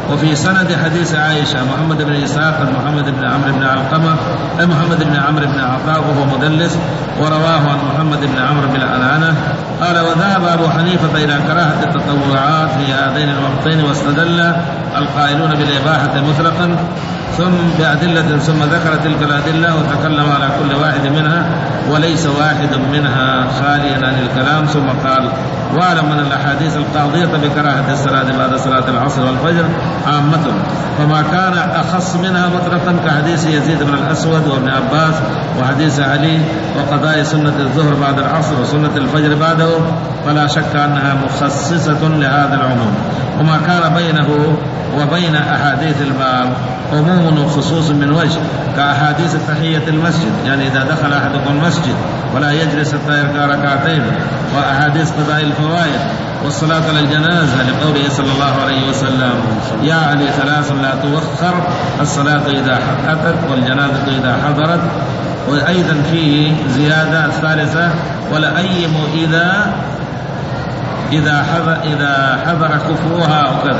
وفي سند حديث عائشة محمد بن إسحاق محمد بن عمرو بن علقمة محمد بن عمرو بن عطاء وهو مدلس ورواه عن محمد بن عمرو بن عنعنة قال وذهب أبو حنيفة إلى كراهة التطوعات في هذين الوقتين واستدل القائلون بالإباحة مطلقا ثم بأدلة ثم ذكر تلك الأدلة وتكلم على كل واحد منها وليس واحد منها خاليا عن الكلام ثم قال واعلم من الأحاديث القاضية بكراهة الصلاة بعد صلاة العصر والفجر عامة فما كان أخص منها مطلقا كحديث يزيد بن الأسود وابن عباس وحديث علي وقضاء سنة الظهر بعد العصر وسنة الفجر بعده فلا شك أنها مخصصة لهذا العموم وما كان بينه وبين أحاديث الباب عموم وخصوص من وجه كأحاديث تحية المسجد يعني إذا دخل أحدكم المسجد ولا يجلس حتى يركع ركعتين وأحاديث قضاء الفوائد والصلاة على الجنازة لقوله صلى الله عليه وسلم يا علي ثلاث لا توخر الصلاة إذا أتت والجنازة إذا حضرت وأيضا فيه زيادة الثالثة ولأيم إذا إذا حضر, إذا حضر كفوها وكذا.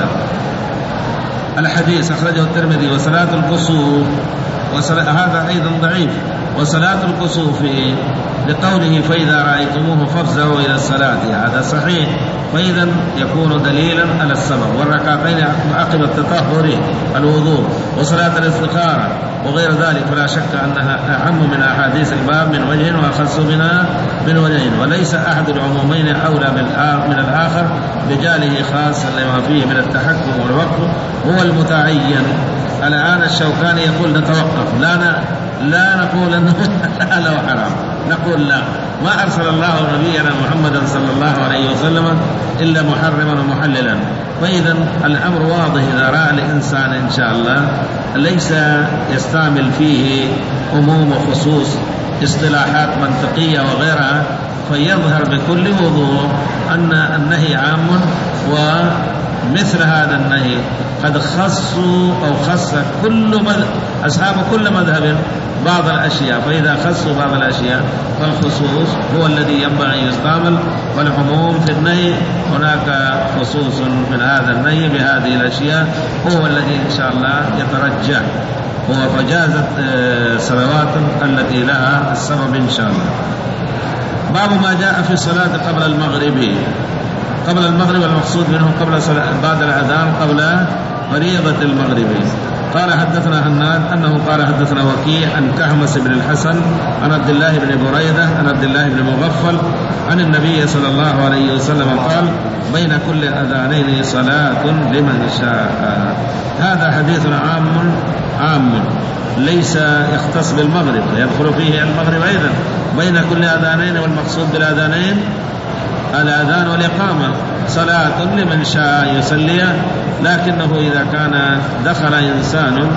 الحديث أخرجه الترمذي وصلاة الكسوف هذا أيضا ضعيف وصلاة الكسوف لقوله فإذا رأيتموه فافزعوا إلى الصلاة هذا صحيح فإذا يكون دليلا على السبب والركعتين عقب التطهر الوضوء وصلاة الاستخارة وغير ذلك فلا شك أنها أعم من أحاديث الباب من وجه وأخص منها من وجهين وليس أحد العمومين أولى من الآخر بجاله خاصا لما فيه من التحكم والوقف هو المتعين. الآن الشوكاني يقول نتوقف لا ن... لا نقول أنه حلال وحرام نقول لا ما أرسل الله نبينا محمدا صلى الله عليه وسلم إلا محرما ومحللا فإذا الأمر واضح إذا رأى الإنسان إن شاء الله ليس يستعمل فيه عموم وخصوص اصطلاحات منطقية وغيرها فيظهر بكل وضوح أن النهي عام ومثل هذا النهي قد خصوا أو خص كل أصحاب كل مذهب بعض الأشياء فإذا خصوا بعض الأشياء فالخصوص هو الذي ينبغي أن يستعمل والعموم في النهي هناك خصوص من هذا النهي بهذه الأشياء هو الذي إن شاء الله يترجح هو فجازت صلوات التي لها السبب إن شاء الله. باب ما جاء في الصلاة قبل المغرب قبل المغرب المقصود منه قبل بعد الأذان قبل فريضة المغرب. قال حدثنا هناد أنه قال حدثنا وكيع عن كهمس بن الحسن عن عبد الله بن بريدة عن عبد الله بن مغفل عن النبي صلى الله عليه وسلم قال بين كل أذانين صلاة لمن شاء. هذا حديث عام عام ليس يختص بالمغرب يدخل فيه المغرب أيضا بين كل أذانين والمقصود بالأذانين الأذان والإقامة صلاة لمن شاء يصلي لكنه إذا كان دخل إنسان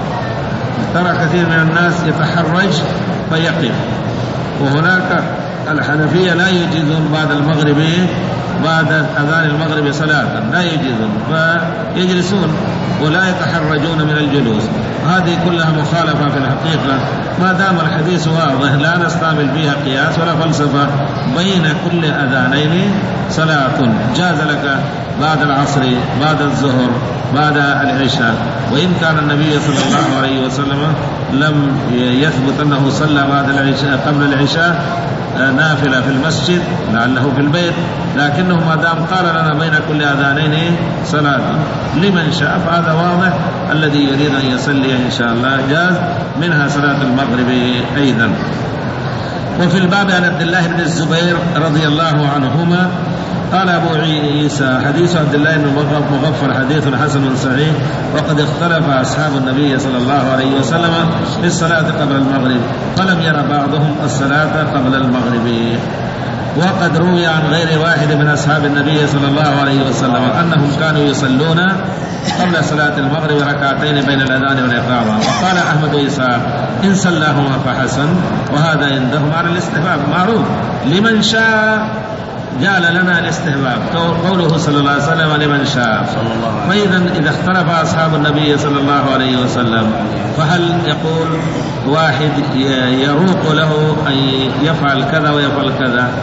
ترى كثير من الناس يتحرج فيقف وهناك الحنفية لا يجيزون بعد المغرب بعد أذان المغرب صلاة لا يجيزون فيجلسون ولا يتحرجون من الجلوس. هذه كلها مخالفة في الحقيقة ما دام الحديث واضح لا نستعمل فيها قياس ولا فلسفة بين كل أذانين صلاة جاز لك بعد العصر بعد الظهر بعد العشاء وإن كان النبي صلى الله عليه وسلم لم يثبت أنه صلى بعد العشاء قبل العشاء نافلة في المسجد لعله في البيت لكنه ما دام قال لنا بين كل أذانين صلاة لمن شاء فهذا واضح الذي يريد أن يصلي إن شاء الله جاز منها صلاة المغرب أيضا. وفي الباب عن عبد الله بن الزبير رضي الله عنهما قال أبو عيسى حديث عبد الله بن مغفر حديث حسن صحيح وقد اختلف أصحاب النبي صلى الله عليه وسلم في الصلاة قبل المغرب فلم ير بعضهم الصلاة قبل المغرب. وقد روي عن غير واحد من أصحاب النبي صلى الله عليه وسلم أنهم كانوا يصلون قبل صلاة المغرب ركعتين بين الأذان والإقامة. وقال أحمد إسحاق إن صلاهما فحسن وهذا عندهم على الاستحباب معروف لمن شاء جعل لنا الاستحباب قوله صلى الله عليه وسلم لمن شاء. فإذا إذا اختلف أصحاب النبي صلى الله عليه وسلم فهل يقول واحد يروق له أن يفعل كذا ويفعل كذا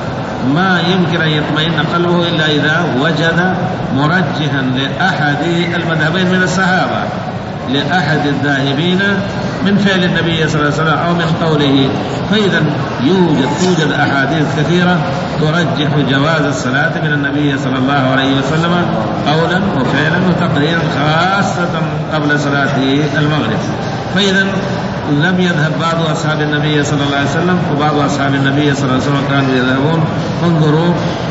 ما يمكن أن يطمئن قلبه إلا إذا وجد مرجحا لأحد المذهبين من الصحابة، لأحد الذاهبين من فعل النبي صلى الله عليه وسلم أو من قوله. فإذا يوجد توجد أحاديث كثيرة ترجح جواز الصلاة من النبي صلى الله عليه وسلم قولا وفعلا وتقريرا، خاصة قبل صلاة المغرب. فإذا لم يذهب بعض أصحاب النبي صلى الله عليه وسلم، وبعض أصحاب النبي صلى الله عليه وسلم كانوا يذهبون. انظروا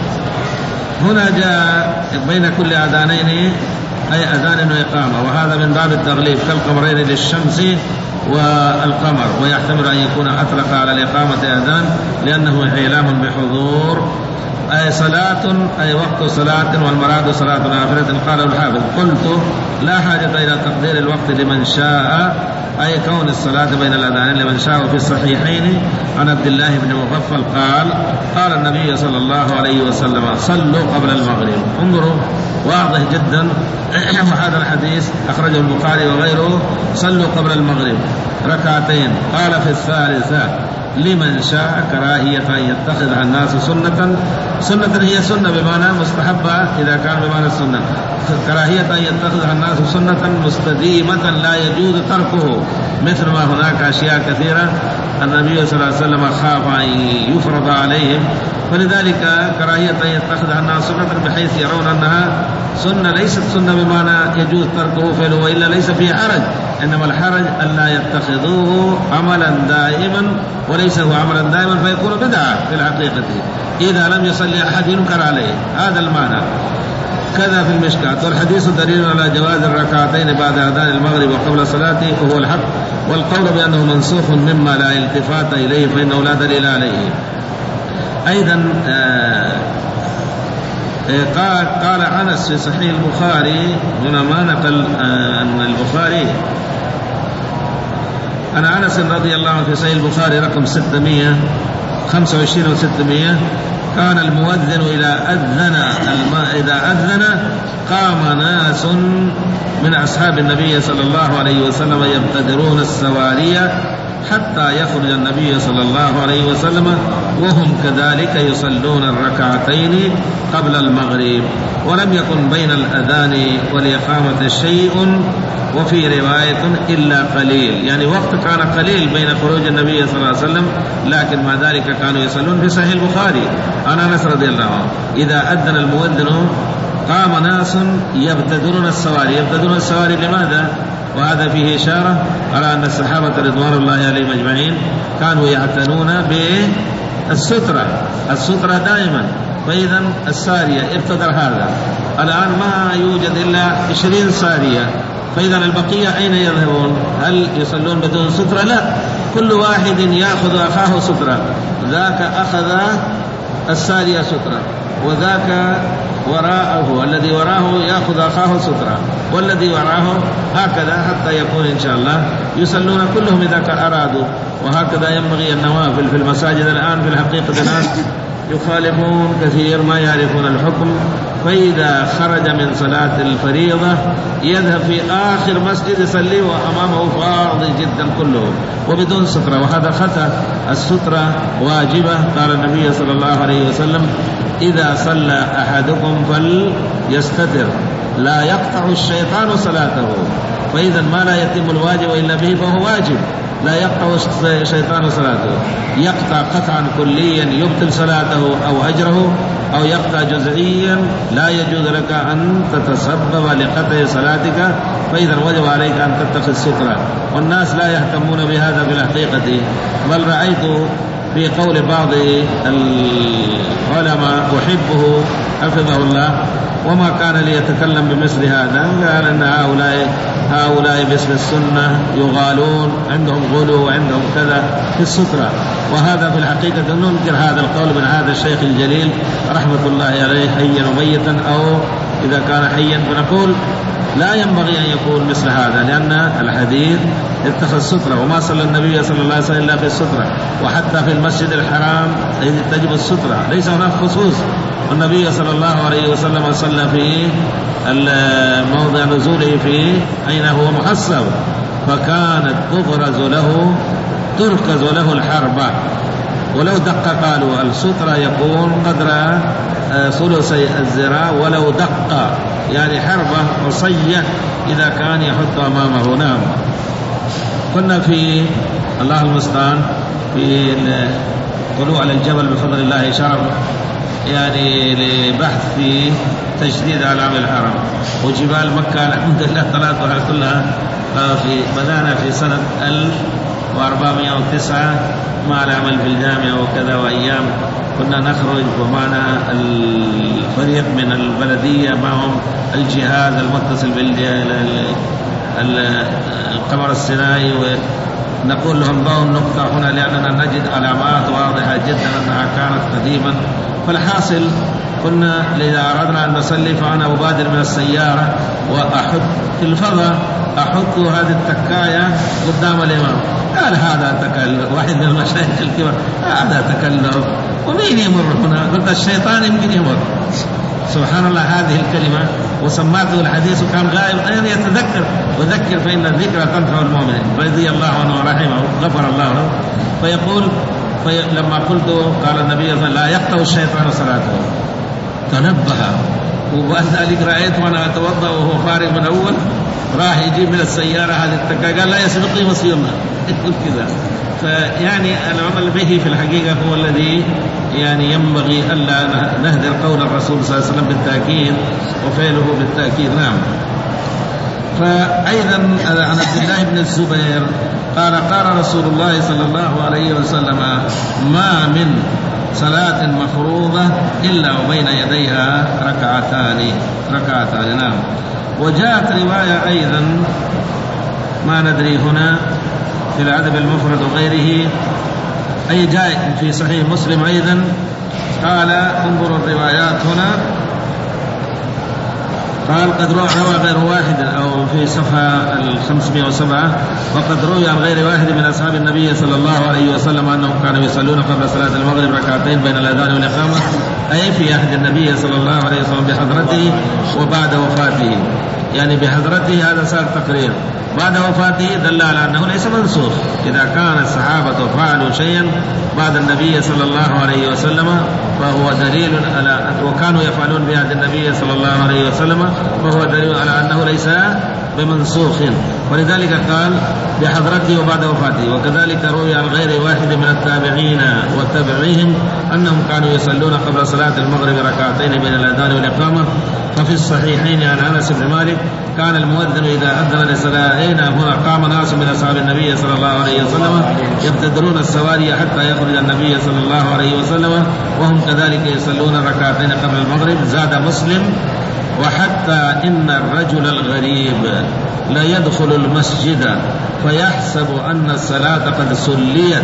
هنا جاء بين كل أذانين أي أذان وإقامة، وهذا من باب التغليب كالقمرين للشمس والقمر، ويحتمل أن يكون أطلق على الإقامة أذان لأنه إعلام بحضور. أي صلاة أي وقت صلاة، والمراد صلاة نافلة. قال الحافظ قلت لا حاجة إلى تقدير الوقت لمن شاء، أي كون الصلاة بين الأذانين لمن شاء. في الصحيحين عن عبد الله بن مغفل قال قال النبي صلى الله عليه وسلم صلوا قبل المغرب. انظروا واضح جدا. وهذا الحديث أخرجه البخاري وغيره، صلوا قبل المغرب ركعتين. قال في الثالثة لمن شاء كراهية أن يتخذها الناس سنة. سنة هي سنة بمعنى مستحبة إذا كان بمعنى السنة، كراهية أن يتخذها الناس سنة مستديمة لا يجوز تركه، مثل ما هناك أشياء كثيرة النبي صلى الله عليه وسلم خاف أن يفرض عليهم، فلذلك كراهية أن يتخذها الناس سنة بحيث يرون أنها سنة ليست سنة بمعنى يجوز تركه فعله، وإلا ليس فيه حرج، إنما الحرج أن لا يتخذوه عملا دائما، وليس هو عملا دائما فيكون بدعة في الحقيقة إذا لم يصلي أحد ينكر عليه. هذا المعنى. كذا في المشكاة. والحديث دليل على جواز الركعتين بعد أذان المغرب وقبل صلاته وهو الحق، والقول بأنه منسوخ مما لا التفات إليه فإنه لا دليل عليه. أيضا آه قال قال أنس في صحيح البخاري، هنا ما نقل آه أن البخاري أنا أنس رضي الله عنه في صحيح البخاري رقم ستمائة وخمسة وعشرين وستمائة كان المؤذن إذا أذن إذا أذن قام ناس من أصحاب النبي صلى الله عليه وسلم يبتدرون السواري حتى يخرج النبي صلى الله عليه وسلم وهم كذلك يصلون الركعتين قبل المغرب، ولم يكن بين الأذان والإقامة شيء، وفي رواية إلا قليل، يعني وقت كان قليل بين خروج النبي صلى الله عليه وسلم، لكن مع ذلك كانوا يصلون. في صحيح البخاري عن أنس رضي الله عنه إذا أذن المؤذن قام ناس يبتدرون السواري. يبتدرون السواري لماذا؟ وهذا فيه إشارة على أن الصحابة رضوان الله عليهم أجمعين كانوا يعتنون بالسترة، السترة دائما. فإذا السارية ابتدر هذا، الآن ما يوجد إلا عشرين سارية، فإذا البقية أين يذهبون؟ هل يصلون بدون سترة؟ لا، كل واحد يأخذ أخاه سترة، ذاك أخذ السارية سترة، وذاك وراءه الذي وراءه يأخذ أخاه سترة، والذي وراءه هكذا حتى يكون إن شاء الله يصلون كلهم إذا أرادوا. وهكذا ينبغي النوافل في المساجد. الآن في الحقيقة الناس يخالفون كثير ما يعرفون الحكم، فإذا خرج من صلاة الفريضة يذهب في آخر مسجد يصلي وأمامه فاضي جدا كله وبدون سترة، وهذا خطأ. السترة واجبة. قال النبي صلى الله عليه وسلم إذا صلى أحدكم فليستتر لا يقطع الشيطان صلاته. فإذا ما لا يتم الواجب إلا به فهو واجب، لا يقطع الشيطان صلاته، يقطع قطعا كليا يبطل صلاته أو أجره، أو يقطع جزئيا لا يجوز لك أن تتسبب لقطع صلاتك، فإذا وجب عليك أن تتخذ سترة. والناس لا يهتمون بهذا في الحقيقة، بل رأيت في قول بعض العلماء أحبه حفظه الله وما كان ليتكلم بمثل هذا، قال أن هؤلاء هؤلاء باسم السنة يغالون، عندهم غلو وعندهم كذا في السترة. وهذا في الحقيقة ننكر هذا القول من هذا الشيخ الجليل رحمة الله عليه حيا وميتا، أو إذا كان حيا فنقول لا ينبغي أن يكون مثل هذا، لأن الحديث اتخذ سترة، وما صلى النبي صلى الله عليه وسلم إلا في السترة، وحتى في المسجد الحرام تجب السترة، ليس هناك خصوص. والنبي صلى الله عليه وسلم صلى في موضع نزوله في أين هو محصب، فكانت تغرز له تركز له الحربة، ولو دق قالوا السترة يكون قدر ثلثي الذراع ولو دق، يعني حربة عصية إذا كان يحط أمامه. نعم. كنا في الله المستعان في طلوع على الجبل بفضل الله شهر يعني لبحث في تجديد أعلام الحرم، وجبال مكة الحمد لله طلعتها كلها في بدأنا في سنة ألف وأربعمائة وتسعة مع العمل في الجامعة وكذا، وأيام كنا نخرج ومعنا الفريق من البلدية معهم الجهاز المتصل بالقمر الصناعي، ونقول لهم ضعوا النقطة هنا لأننا نجد علامات واضحة جدا أنها كانت قديما. فالحاصل كنا إذا أردنا أن نصلي فأنا أبادر من السيارة وأحط في الفضاء أحط هذه التكاية قدام الإمام. قال هذا تكلف، واحد من المشايخ الكبار هذا تكلف ومين يمر هنا؟ قلت الشيطان يمكن يمر. سبحان الله هذه الكلمة، وسمعته الحديث وكان غائب أيضا يتذكر، وذكر فإن الذكرى تنفع المؤمن رضي الله عنه ورحمه غفر الله له. فيقول في لما قلت قال النبي صلى الله عليه وسلم لا يقطع الشيطان صلاته، تنبه. وبعد ذلك رأيت وأنا أتوضأ وهو فارغ من أول راح يجيب من السيارة هذه التكة، قال لا يسبقني مصيرنا يقول كذا. فيعني العمل به في الحقيقة هو الذي يعني ينبغي ألا نهدر قول الرسول صلى الله عليه وسلم بالتأكيد وفعله بالتأكيد. نعم. فأيضا عن عبد الله بن الزبير قال قال رسول الله صلى الله عليه وسلم ما من صلاة مفروضة إلا وبين يديها ركعتان ركعتان. نعم. وجاءت رواية أيضا ما ندري هنا في الأدب المفرد وغيره، أي جاء في صحيح مسلم أيضا قال انظروا الروايات هنا، قال قد روى غير واحد أو في صفحة الخمسمائة وسبعة وقد روي عن غير واحد من أصحاب النبي صلى الله عليه وسلم أنهم كانوا يصلون قبل صلاة المغرب ركعتين بين الأذان والإقامة، أي في عهد النبي صلى الله عليه وسلم بحضرته وبعد وفاته. يعني بحضرته هذا صار تقرير، بعد وفاته دل على أنه ليس منسوخ. إذا كان الصحابة فعلوا شيئا بعد النبي صلى الله عليه وسلم فهو دليل على، وكانوا يفعلون بعهد النبي صلى الله عليه وسلم فهو دليل على أنه ليس بمنسوخ، ولذلك قال بحضرته وبعد وفاته. وكذلك روي عن غير واحد من التابعين وتابعيهم أنهم كانوا يصلون قبل صلاة المغرب ركعتين بين الأذان والإقامة. ففي الصحيحين عن أنس بن مالك كان المؤذن إذا أذن لصلاة هنا قام ناس من أصحاب النبي صلى الله عليه وسلم يبتدرون السواري حتى يخرج النبي صلى الله عليه وسلم وهم كذلك يصلون ركعتين قبل المغرب. زاد مسلم وحتى إن الرجل الغريب لا يدخل المسجد فيحسب أن الصلاة قد سليت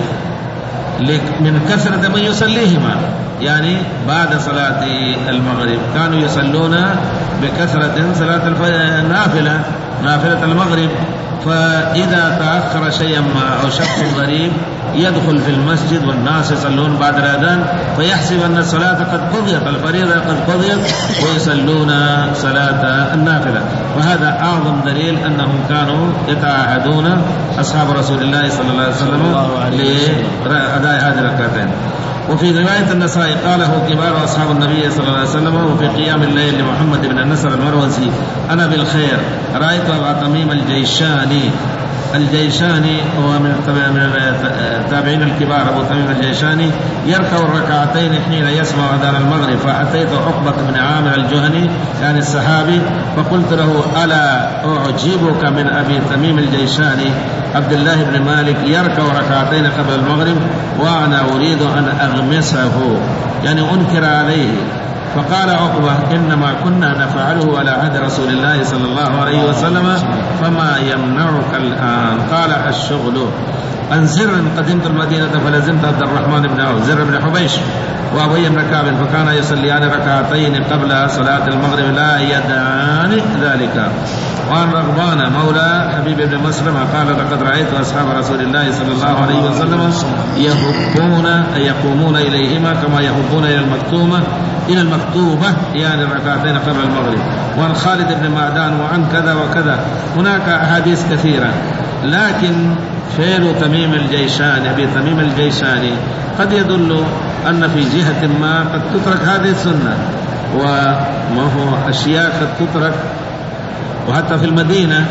من كثرة من يصليهما. يعني بعد صلاة المغرب كانوا يصلون بكثرة صلاة النافلة نافلة المغرب، فإذا تأخر شيئا ما أو شخص غريب يدخل في المسجد والناس يصلون بعد الأذان فيحسب أن الصلاة قد قضيت، الفريضة قد قضيت، ويصلون صلاة النافلة. وهذا أعظم دليل أنهم كانوا يتعاهدون أصحاب رسول الله صلى الله عليه وسلم لأداء هذه الركعتين. وفي رواية النسائي قاله كبار أصحاب النبي صلى الله عليه وسلم وفي قيام الليل لمحمد بن النصر المروزي أنا بالخير رأيت أبا تميم الجيشاني الجيشاني هو من التابعين الكبار أبو تميم الجيشاني يركع الركعتين حين يسمع أذان المغرب، فأتيت عقبة بن عامر الجهني يعني الصحابي فقلت له ألا أعجبك من أبي تميم الجيشاني عبد الله بن مالك يركع ركعتين قبل المغرب وأنا أريد أن أغمسه يعني أنكر عليه. فقال عقبة إنما كنا نفعله على عهد رسول الله صلى الله عليه وسلم فما يمنعك الآن؟ قال الشغل. عن زر قدمت المدينة فلزمت عبد الرحمن بن عوف زر بن حبيش وأبي بن كعب فكان يصليان ركعتين قبل صلاة المغرب لا يدعان ذلك. وعن رغبان مولى حبيب بن مسلم قال لقد رأيت أصحاب رسول الله صلى الله عليه وسلم يهبون يقومون إليهما كما يهبون إلى المكتومة إلى المكتوبة يعني الركعتين قبل المغرب. وعن خالد بن معدان وعن كذا وكذا. هناك أحاديث كثيرة، لكن فعل تميم الجيشاني أبي تميم الجيشاني قد يدل أن في جهة ما قد تترك هذه السنة، وما هو أشياء قد تترك. وحتى في المدينة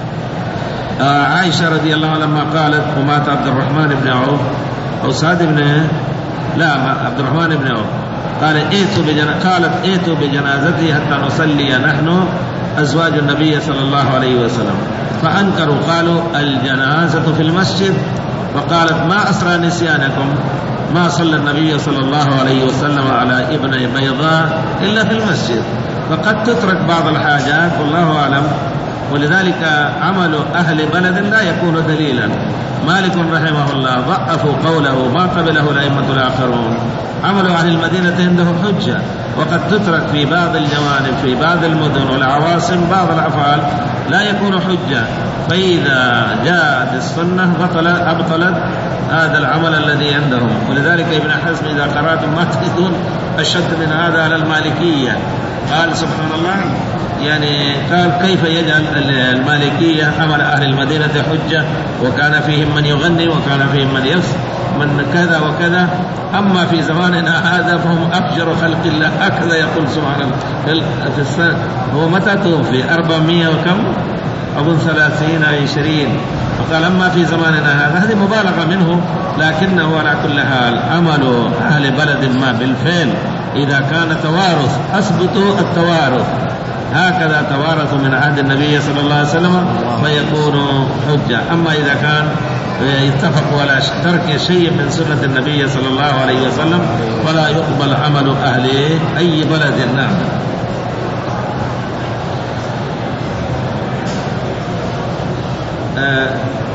عائشة رضي الله عنها لما قالت ومات عبد الرحمن بن عوف أو سعد بن لا عبد الرحمن بن عوف قال ائتوا بجنا... قالت ائتوا بجنازته حتى نصلي نحن أزواج النبي صلى الله عليه وسلم، فأنكروا قالوا الجنازة في المسجد، وقالت ما أسرى نسيانكم ما صلى النبي صلى الله عليه وسلم على ابن بيضاء إلا في المسجد. فقد تترك بعض الحاجات والله أعلم، ولذلك عمل أهل بلد لا يكون دليلا. مالك رحمه الله ضعفوا قوله ما قبله الأئمة الآخرون، عمل أهل المدينة عنده حجة، وقد تترك في بعض الجوانب في بعض المدن والعواصم بعض الأفعال لا يكون حجة، فإذا جاءت السنة بطل أبطلت هذا العمل الذي عندهم. ولذلك ابن حزم إذا قرأتم ما تجدون أشد من هذا على المالكية، قال سبحان الله يعني قال كيف يجعل المالكية عمل أهل المدينة حجة وكان فيهم من يغني وكان فيهم من يفس من كذا وكذا، أما في زماننا هذا فهم أفجر خلق الله، هكذا يقول سبحان الله في السنة. هو متى توفي؟ أربعمائة وكم أظن ثلاثين عشرين، وقال أما في زماننا هذا، هذه مبالغة منه، لكنه على كل حال عمل أهل بلد ما بالفعل إذا كان توارث أثبتوا التوارث، هكذا توارثوا من عهد النبي صلى الله عليه وسلم فيكون حجة. أما إذا كان اتفقوا على ترك شيء من سنة النبي صلى الله عليه وسلم فلا يقبل عمل أهل أي بلد. نعم. آه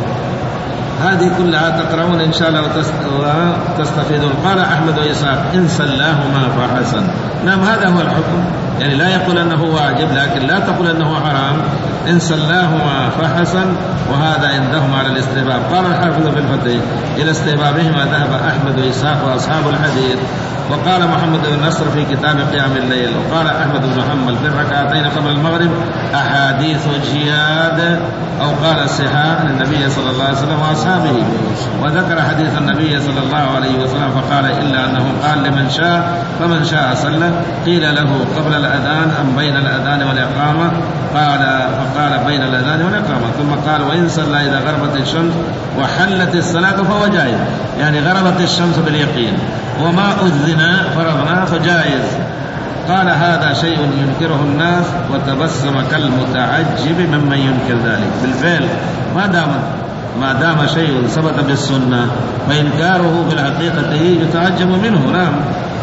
هذه كلها تقرؤون إن شاء الله وتستفيدون. قال أحمد وإسحاق إن سلاهما فحسن. نعم هذا هو الحكم، يعني لا يقول أنه واجب لكن لا تقول أنه حرام. إن سلاهما فحسن، وهذا عندهم على الاستحباب. قال الحافظ في الفتح إلى استحبابهما ذهب أحمد وإسحاق وأصحاب الحديث. وقال محمد بن نصر في كتاب قيام الليل، وقال أحمد بن حنبل في الركعتين قبل المغرب أحاديث جياد، أو قال الصحاح للنبي صلى الله عليه وسلم وأصحابه. وذكر حديث النبي صلى الله عليه وسلم فقال إلا أنه قال لمن شاء فمن شاء صلى. قيل له قبل الأذان أم بين الأذان والإقامة؟ قال فقال بين الأذان والإقامة. ثم قال وإن صلى إذا غربت الشمس وحلت الصلاة فهو جائز، يعني غربت الشمس باليقين وما أذن فرضنا فجائز. قال هذا شيء ينكره الناس، وتبسم كالمتعجب ممن ينكر ذلك. بالفعل ما دام ما دام شيء ثبت بالسنة فإنكاره بالحقيقة يتعجب منه. نعم.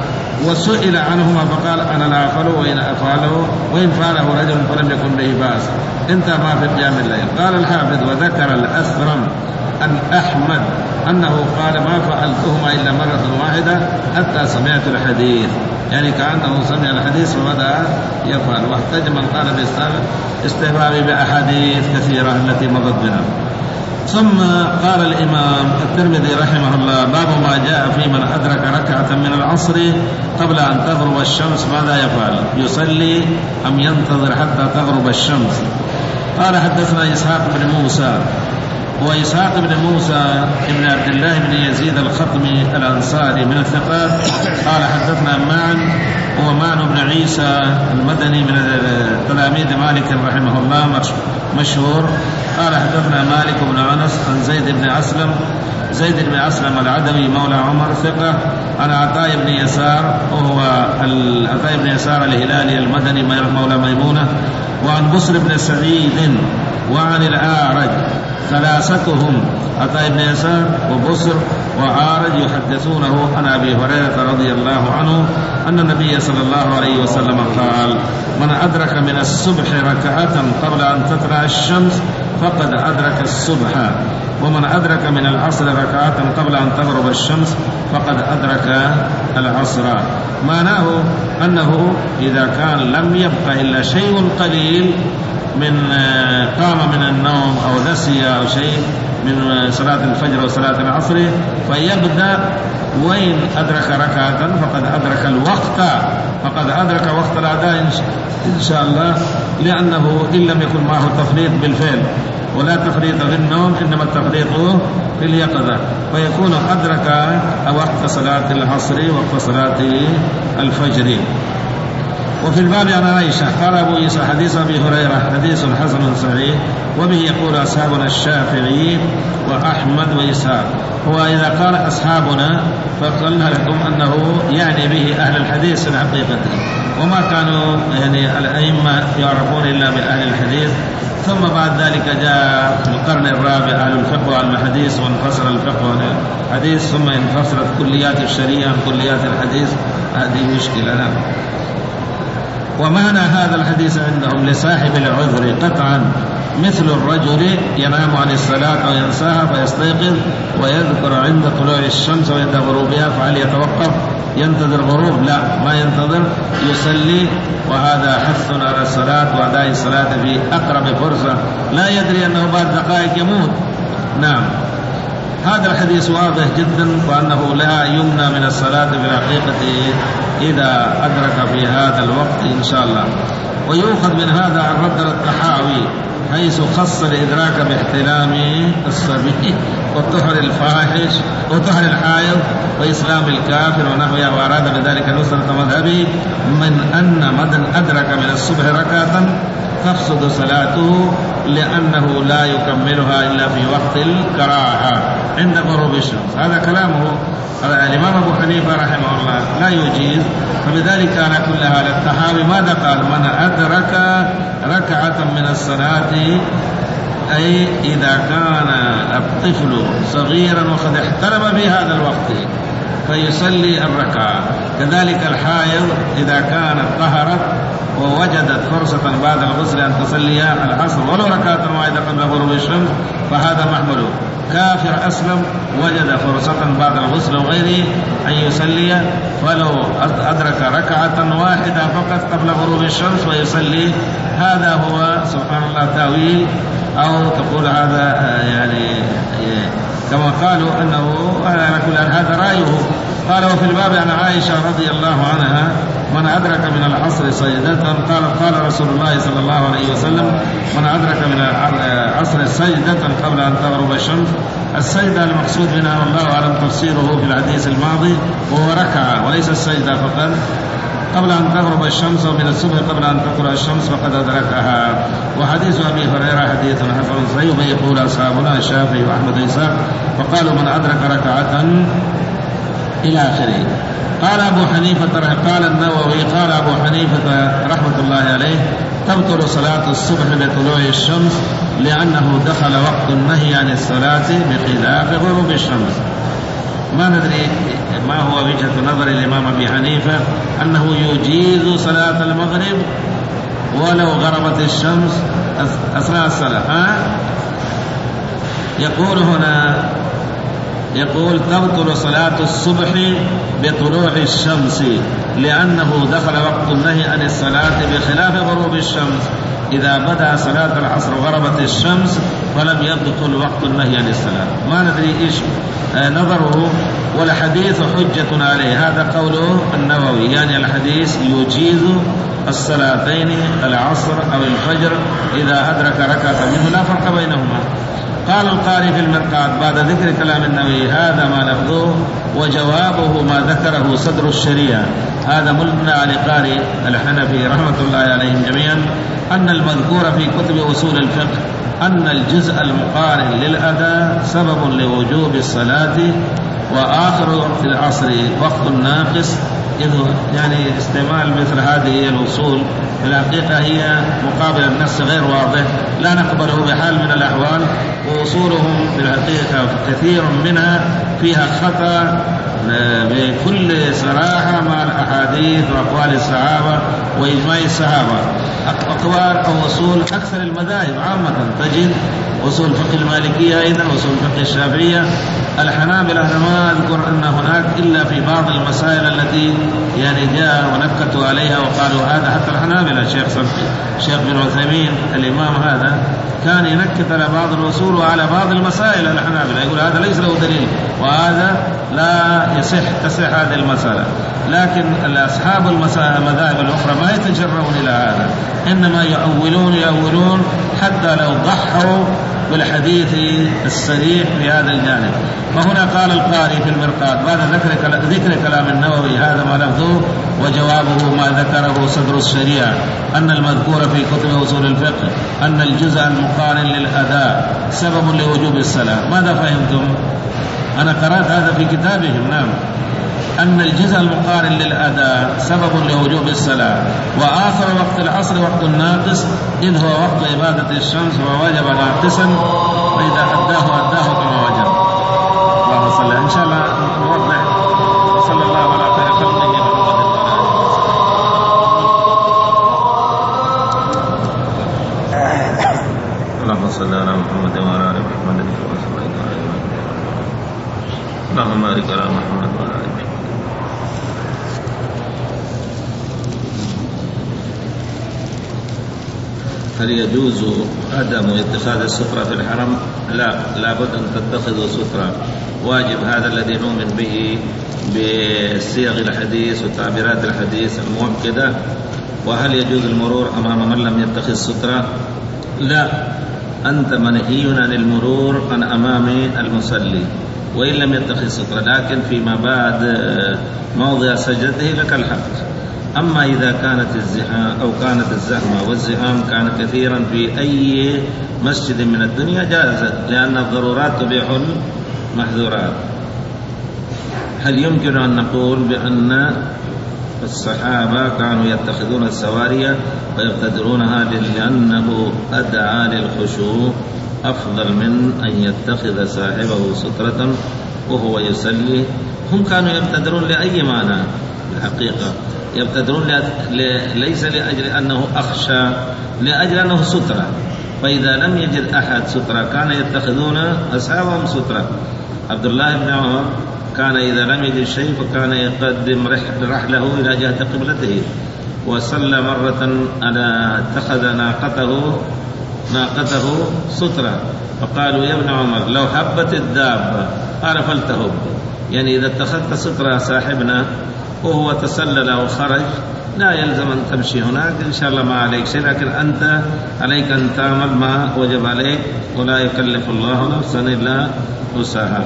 وسئل عنهما فقال أنا لا أفعله وإن أفعله وإن فعله رجل فلم يكن به بأس. انتهى ما في قيام الليل. قال الحافظ وذكر الأثرم أن أحمد أنه قال ما فعلتهما إلا مرة واحدة حتى سمعت الحديث، يعني كأنه سمع الحديث وبدأ يفعل. واحتج من قال باستحباب بأحاديث كثيرة التي مضت بنا. ثم قال الإمام الترمذي رحمه الله باب ما جاء في من أدرك ركعة من العصر قبل أن تغرب الشمس ماذا يفعل؟ يصلي أم ينتظر حتى تغرب الشمس؟ قال حدثنا إسحاق بن موسى وإسحاق بن موسى بن عبد الله بن يزيد الخطمي الأنصاري من الثقات. قال حدثنا معن هو معن بن عيسى المدني من تلاميذ مالك رحمه الله مشهور. قال حدثنا مالك بن أنس عن زيد بن أسلم زيد بن أسلم العدوي مولى عمر ثقة، عن عطاء بن يسار وهو عطاء بن يسار الهلالي المدني مولى ميمونة، وعن بصر بن سعيد وعن الأعرج. ثلاثتهم عطاء بن يسار وبصر وعارج يحدثونه عن أبي هريرة رضي الله عنه أن النبي صلى الله عليه وسلم قال من أدرك من الصبح ركعة قبل أن تطلع الشمس فقد أدرك الصبح، ومن أدرك من العصر ركعة قبل أن تغرب الشمس فقد أدرك العصر. معناه أنه إذا كان لم يبقى إلا شيء قليل من قام من النوم أو نسي أو شيء من صلاة الفجر وصلاة العصر فيبدأ وين أدرك ركعة فقد أدرك الوقت، فقد أدرك وقت الأداء إن شاء الله، لأنه إن لم يكن معه تفريط بالفعل ولا تفريط في النوم، إنما التفريط في اليقظة، فيكون أدرك وقت صلاة العصر وقت صلاة الفجر. وفي الباب عن عائشة قال أبو عيسى حديث أبي هريرة حديث حسن صحيح، وبه يقول أصحابنا الشافعي وأحمد وإسحاق. هو إذا قال أصحابنا فقلنا لكم أنه يعني به أهل الحديث الحقيقة، وما كانوا يعني الأئمة يعرفون إلا بأهل الحديث. ثم بعد ذلك جاء في القرن الرابع أهل الفقه وعلم الحديث، وانفصل الفقه والحديث، ثم انفصلت كليات الشريعة عن كليات الحديث. هذه مشكلة. نعم. ومعنى هذا الحديث عندهم لصاحب العذر قطعا مثل الرجل ينام عن الصلاة أو ينساها فيستيقظ ويذكر عند طلوع الشمس وعند غروبها، فهل يتوقف ينتظر غروب؟ لا، ما ينتظر، يصلي. وهذا حث على الصلاة وأداء الصلاة في أقرب فرصة، لا يدري أنه بعد دقائق يموت. نعم. هذا الحديث واضح جدا، وأنه لا يمنع من الصلاة بالحقيقة إذا أدرك في هذا الوقت إن شاء الله. ويؤخذ من هذا عن رد الطحاوي حيث خص الإدراك باحتلام الصبي وطهر الفاحش وطهر الحائض وإسلام الكافر ونحوها، وأراد بذلك نصرة مذهبه من أن من أدرك من الصبح ركعة تفسد صلاته لأنه لا يكملها إلا في وقت الكراهة عند غروب الشمس. هذا كلامه الإمام أبو حنيفة رحمه الله لا يجيز، فبذلك على كل حال الطحاوي ماذا قال؟ من أدرك ركعة من الصلاة، أي إذا كان الطفل صغيرا وقد احترم بهذا الوقت فيصلي الركعة. كذلك الحائض إذا كانت طهرت ووجدت فرصة بعد الغسل أن تصلي العصر ولو ركعة واحدة قبل غروب الشمس فهذا محمول. كافر أسلم وجد فرصة بعد الغسل وغيره أن يصلي، ولو أدرك ركعة واحدة فقط قبل غروب الشمس ويصلي. هذا هو سبحان الله تأويل، أو تقول هذا يعني كما قالوا أنه على كل هذا رأيه. قال وفي الباب عن عائشة رضي الله عنها من أدرك من العصر سجدة، قال قال رسول الله صلى الله عليه وسلم من أدرك من العصر سجدة قبل أن تغرب الشمس. السجدة المقصود منها والله أعلم تفسيره في الحديث الماضي وهو ركعة وليس السجدة فقط، قبل أن تغرب الشمس ومن الصبح قبل أن تطلع الشمس فقد أدركها. وحديث أبي هريرة حديث حسن صحيح، ويقول أصحابنا الشافعي وأحمد وإسحاق وقالوا من أدرك ركعة إلى آخره. قال أبو حنيفة قال النووي قال أبو حنيفة رحمة الله عليه تبطل صلاة الصبح بطلوع الشمس لأنه دخل وقت النهي عن الصلاة بخلاف غروب الشمس. ما ندري ما هو وجهة نظر الإمام أبي حنيفة أنه يجيز صلاة المغرب ولو غربت الشمس أثناء الصلاة. ها؟ يقول هنا يقول تبطل صلاة الصبح بطلوع الشمس لأنه دخل وقت النهي عن الصلاة بخلاف غروب الشمس. إذا بدأ صلاة العصر وغربت الشمس فلم يدخل وقت النهي عن الصلاة. ما ندري إيش نظره، والحديث حجة عليه. هذا قوله النووي، يعني الحديث يجيز الصلاتين العصر أو الفجر إذا أدرك ركعة منه لا فرق بينهما. قال القاري في المرقات بعد ذكر كلام النووي هذا ما لفظه وجوابه ما ذكره صدر الشريعة. هذا ملنا على قاري الحنفي رحمة الله عليهم جميعا أن المذكور في كتب أصول الفقه أن الجزء المقارن للأداء سبب لوجوب الصلاة، وآخر وقت العصر وقت ناقص. إذ يعني استعمال مثل هذه الأصول في الحقيقة هي مقابل النص غير واضح، لا نقبله بحال من الأحوال. وأصولهم في الحقيقة كثير منها فيها خطأ بكل صراحة مع الأحاديث وأقوال الصحابة وإجماع الصحابة. أقوال أو أصول أكثر المذاهب عامة تجد أصول فقه المالكية أيضا أصول فقه الشافعية. الحنابلة ما أذكر أن هناك إلا في بعض المسائل التي يعني جاء ونكتوا عليها وقالوا هذا. حتى الحنابلة الشيخ الشيخ بن عثيمين الإمام هذا كان ينكت على بعض الأصول وعلى بعض المسائل. الحنابلة يقول هذا ليس له دليل وهذا لا يصح تصح هذه المسألة. لكن أصحاب المذاهب الأخرى ما يتجرؤون إلى هذا، إنما يؤولون يؤولون حتى لو ضحوا بالحديث الصريح في هذا الجانب. وهنا قال القاري في المرقات بعد ذكر ذكر كلام النووي هذا ما لفظه وجوابه ما ذكره صدر الشريعة أن المذكور في كتب أصول الفقه أن الجزء المقارن للأداء سبب لوجوب الصلاة. ماذا فهمتم؟ أنا قرأت هذا في كتابهم. نعم، أن الجزء المقارن للأداء سبب لوجوب الصلاة، وآخر وقت العصر وقت ناقص إذ هو وقت عبادة الشمس ووجب ناقصا، وإذا أداه أداه كما وجب. اللهم صل. إن شاء الله نوضح. صلى الله على خير خلقه محمد. اللهم صل على محمد وعلى آل محمد. اللهم بارك على محمد وعلى آل محمد. هل يجوز عدم اتخاذ السترة في الحرم؟ لا، لابد أن تتخذوا سترة، واجب. هذا الذي نؤمن به بصيغ الحديث وتعبيرات الحديث المؤكدة. وهل يجوز المرور أمام من لم يتخذ سترة؟ لا، أنت منهي عن المرور عن أمام المصلي وإن لم يتخذ سترة، لكن فيما بعد موضع سجدته لك الحق. أما إذا كانت الزحام أو كانت الزحمة والزحام كان كثيرا في أي مسجد من الدنيا جازت، لأن الضرورات تبيح المحظورات. هل يمكن أن نقول بأن الصحابة كانوا يتخذون السواري ويقتدرونها لأنه أدعى للخشوع أفضل من أن يتخذ صاحبه سترة وهو يصلي؟ هم كانوا يقتدرون لأي معنى الحقيقة، يبتدرون ليس لأجل أنه أخشى، لأجل أنه سترة. فإذا لم يجد أحد سترة كان يتخذون أصحابهم سترة. عبد الله بن عمر كان إذا لم يجد شيء فكان يقدم رحله إلى جهة قبلته، وصلى مرة على اتخذ ناقته ناقته سترة، فقالوا يا ابن عمر لو حبت الدابة قال فلتهب، يعني إذا اتخذت سترة صاحبنا وهو تسلل وخرج لا يلزم أن تمشي هناك، إن شاء الله ما عليك شيء، لكن أنت عليك أن تعمل ما وجب عليك، ولا يكلف الله نفسا إلا وسعها.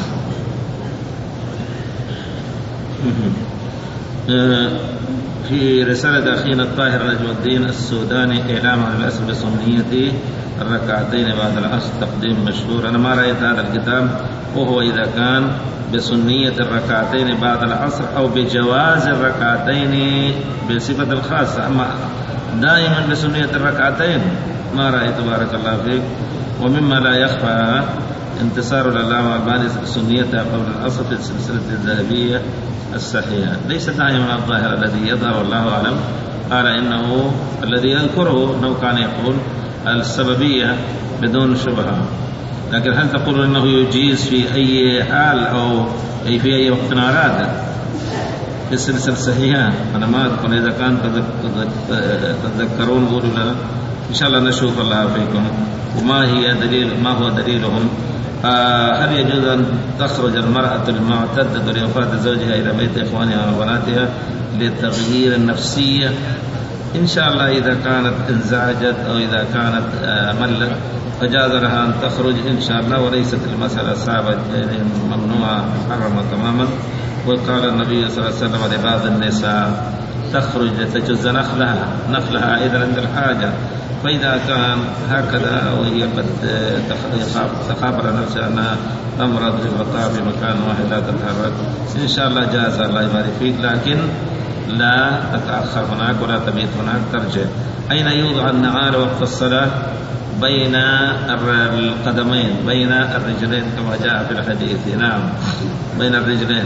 في رسالة أخينا الطاهر نجم الدين السوداني إعلام عن الأصل بسنية الركعتين بعد العصر تقديم مشهور. أنا ما رأيت هذا الكتاب، وهو إذا كان بسنية الركعتين بعد العصر أو بجواز الركعتين بصفة الخاصة، أما دائما بسنية الركعتين ما رأيت بارك الله فيك. ومما لا يخفى انتصار العلامة الألباني بسنيتها قبل العصر في السلسلة الذهبية الصحيحة، ليس دائما الظاهر الذي يظهر والله أعلم. قال إنه الذي يذكره أنه كان يقول السببية بدون شبهة، لكن هل تقول أنه يجيز في أي حال أو أي في أي وقت أراد في السلسلة الصحيحة؟ أنا ما أذكر، إذا كان تتذكرون قولوا لنا إن شاء الله نشوف الله فيكم. وما هي دليل ما هو دليلهم؟ هل يجوز أن تخرج المرأة المعتدة لوفاة زوجها إلى بيت إخوانها وبناتها لتغيير النفسية؟ إن شاء الله إذا كانت انزعجت أو إذا كانت ملت فجاز لها أن تخرج إن شاء الله، وليست المسألة صعبة ممنوعة محرمة تماما. وقال النبي صلى الله عليه وسلم لبعض النساء تخرج لتجز نخلها نخلها إذا عند الحاجة، فإذا كان هكذا وهي قد تخاف على نفسها أنها تمرض في البقاء في مكان واحد لا تتحرك إن شاء الله جاز، الله يبارك فيك، لكن لا تتأخر هناك ولا تبيت هناك، ترجع. أين يوضع النعال وقت الصلاة؟ بين القدمين، بين الرجلين كما جاء في الحديث. نعم، بين الرجلين.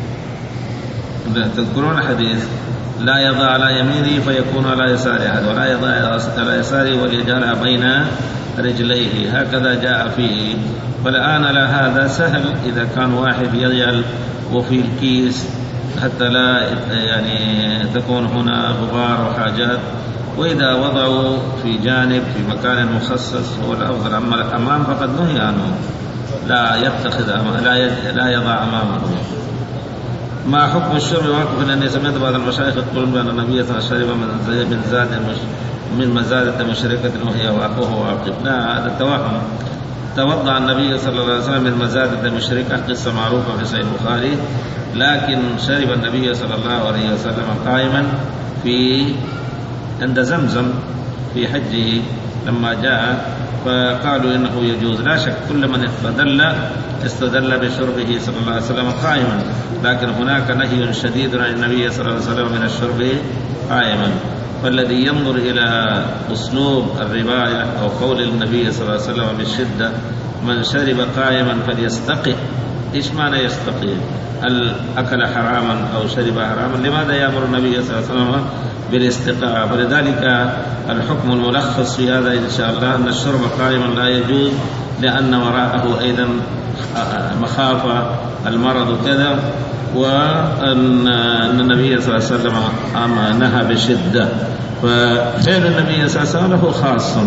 تذكرون الحديث لا يضع على يمينه فيكون على يساره، ولا يضع على يساره وليجعلها بين رجليه، هكذا جاء فيه. فالآن على هذا سهل إذا كان واحد يجعل وفي الكيس حتى لا يعني تكون هنا غبار وحاجات، وإذا وضعوا في جانب في مكان مخصص هو الأفضل. أما الأمام فقد نهي عنه، لا يتخذ لا لا يضع أمامه. ما حكم الشرب واقف؟ لأني سمعت بعض المشايخ يقولون بأن النبي صلى الله عليه وسلم شرب من زاد من مزادة مشركة وهي وهو واقف. لا، هذا توهم. توضأ النبي صلى الله عليه وسلم من مزادة مشركة، قصة معروفة في صحيح البخاري، لكن شرب النبي صلى الله عليه وسلم قائما في عند زمزم في حجه لما جاء، فقالوا إنه يجوز. لا شك كل من استدل استدل بشربه صلى الله عليه وسلم قائما، لكن هناك نهي شديد عن النبي صلى الله عليه وسلم من الشرب قائما. فالذي ينظر إلى أسلوب الرواية أو قول النبي صلى الله عليه وسلم بالشدة من شرب قائما فليستقي، إيش معنى يستقي؟ هل أكل حراما أو شرب حراما؟ لماذا يأمر النبي صلى الله عليه وسلم بالاستقاء؟ فلذلك الحكم الملخص في هذا إن شاء الله أن الشرب قائما لا يجوز، لأن وراءه أيضا مخافة المرض وكذا، وأن النبي صلى الله عليه وسلم نهى بشدة. ففعل النبي صلى الله عليه وسلم له خاص،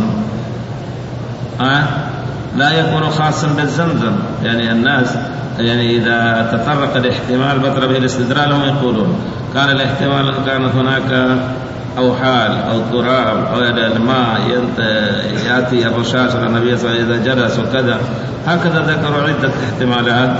أه؟ لا يكون خاصا بالزمزم. يعني الناس يعني إذا تطرق الاحتمال بطل به الاستدلال، هم يقولون كان الاحتمال كانت هناك أو حال أو تراب أو الماء يأتي الرشاش على النبي صلى الله عليه وسلم إذا جلس وكذا، هكذا ذكروا عدة احتمالات.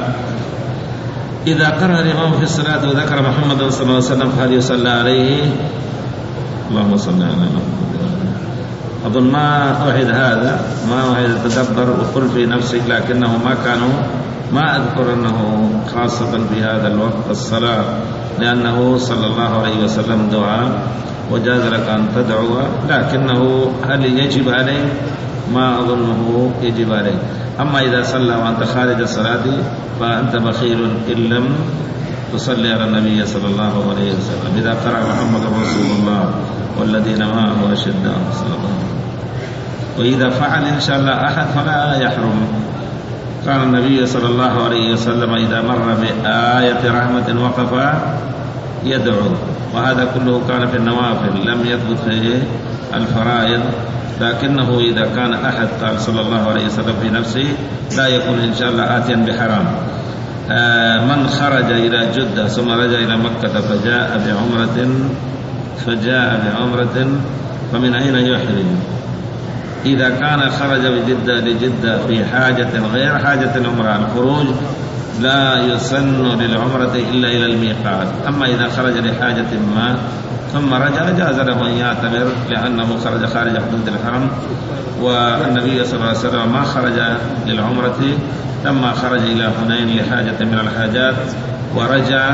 إذا قرأ الإمام في الصلاة وذكر محمد صلى الله عليه وسلم فهل يصلى عليه؟ اللهم صل على محمد. أظن ما أعيد هذا، ما أعيد تدبر وقل في نفسك، لكنه ما كانوا ما أذكر أنه خاصة في هذا الوقت الصلاة، لأنه صلى الله عليه وسلم دعاء وجاز لك أن تدعو، لكنه هل يجب عليه؟ ما أظنه يجب عليه. أما إذا صلى وأنت خارج الصلاة فأنت بخيل إن لم تصلي على النبي صلى الله عليه وسلم. إذا قرأ محمد رسول الله والذين معه أشداء صلى الله عليه وسلم. وإذا فعل إن شاء الله أحد فلا يحرم. كان النبي صلى الله عليه وسلم إذا مر بآية رحمة وقف يدعو، وهذا كله كان في النوافل لم يثبت في الفرائض. لكنه إذا كان أحد قال صلى الله عليه وسلم في نفسه لا يكون إن شاء الله آتيا بحرام. آه من خرج إلى جدة ثم رجع إلى مكة فجاء بعمرة فجاء بعمرة فمن أين يحرم؟ إذا كان خرج بجدة لجدة في حاجة غير حاجة العمرة، الخروج لا يسن للعمرة إلا إلى الميقات. أما إذا خرج لحاجة ما ثم رجع جاز له أن يعتمر، لأنه خرج خارج حدود الحرم. والنبي صلى الله عليه وسلم ما خرج للعمرة، لما خرج إلى حنين لحاجة من الحاجات ورجع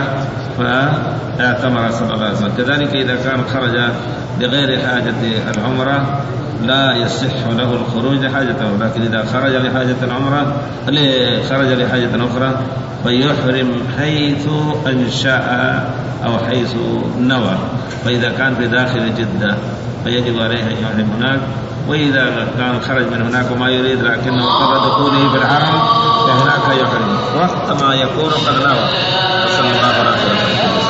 فاعتمر صلى الله عليه وسلم. كذلك إذا كان خرج لغير حاجة العمرة لا يصح له الخروج لحاجته، لكن إذا خرج لحاجة العمرة خرج لحاجة أخرى فيحرم حيث أنشأ أو حيث نوى. فإذا كان في داخل جدة فيجب عليه أن يحرم هناك، وإذا كان خرج من هناك وما يريد لكنه قبل دخوله في الحرم فهناك يحرم وقت ما يكون قد نوى. صلى الله عليه وسلم.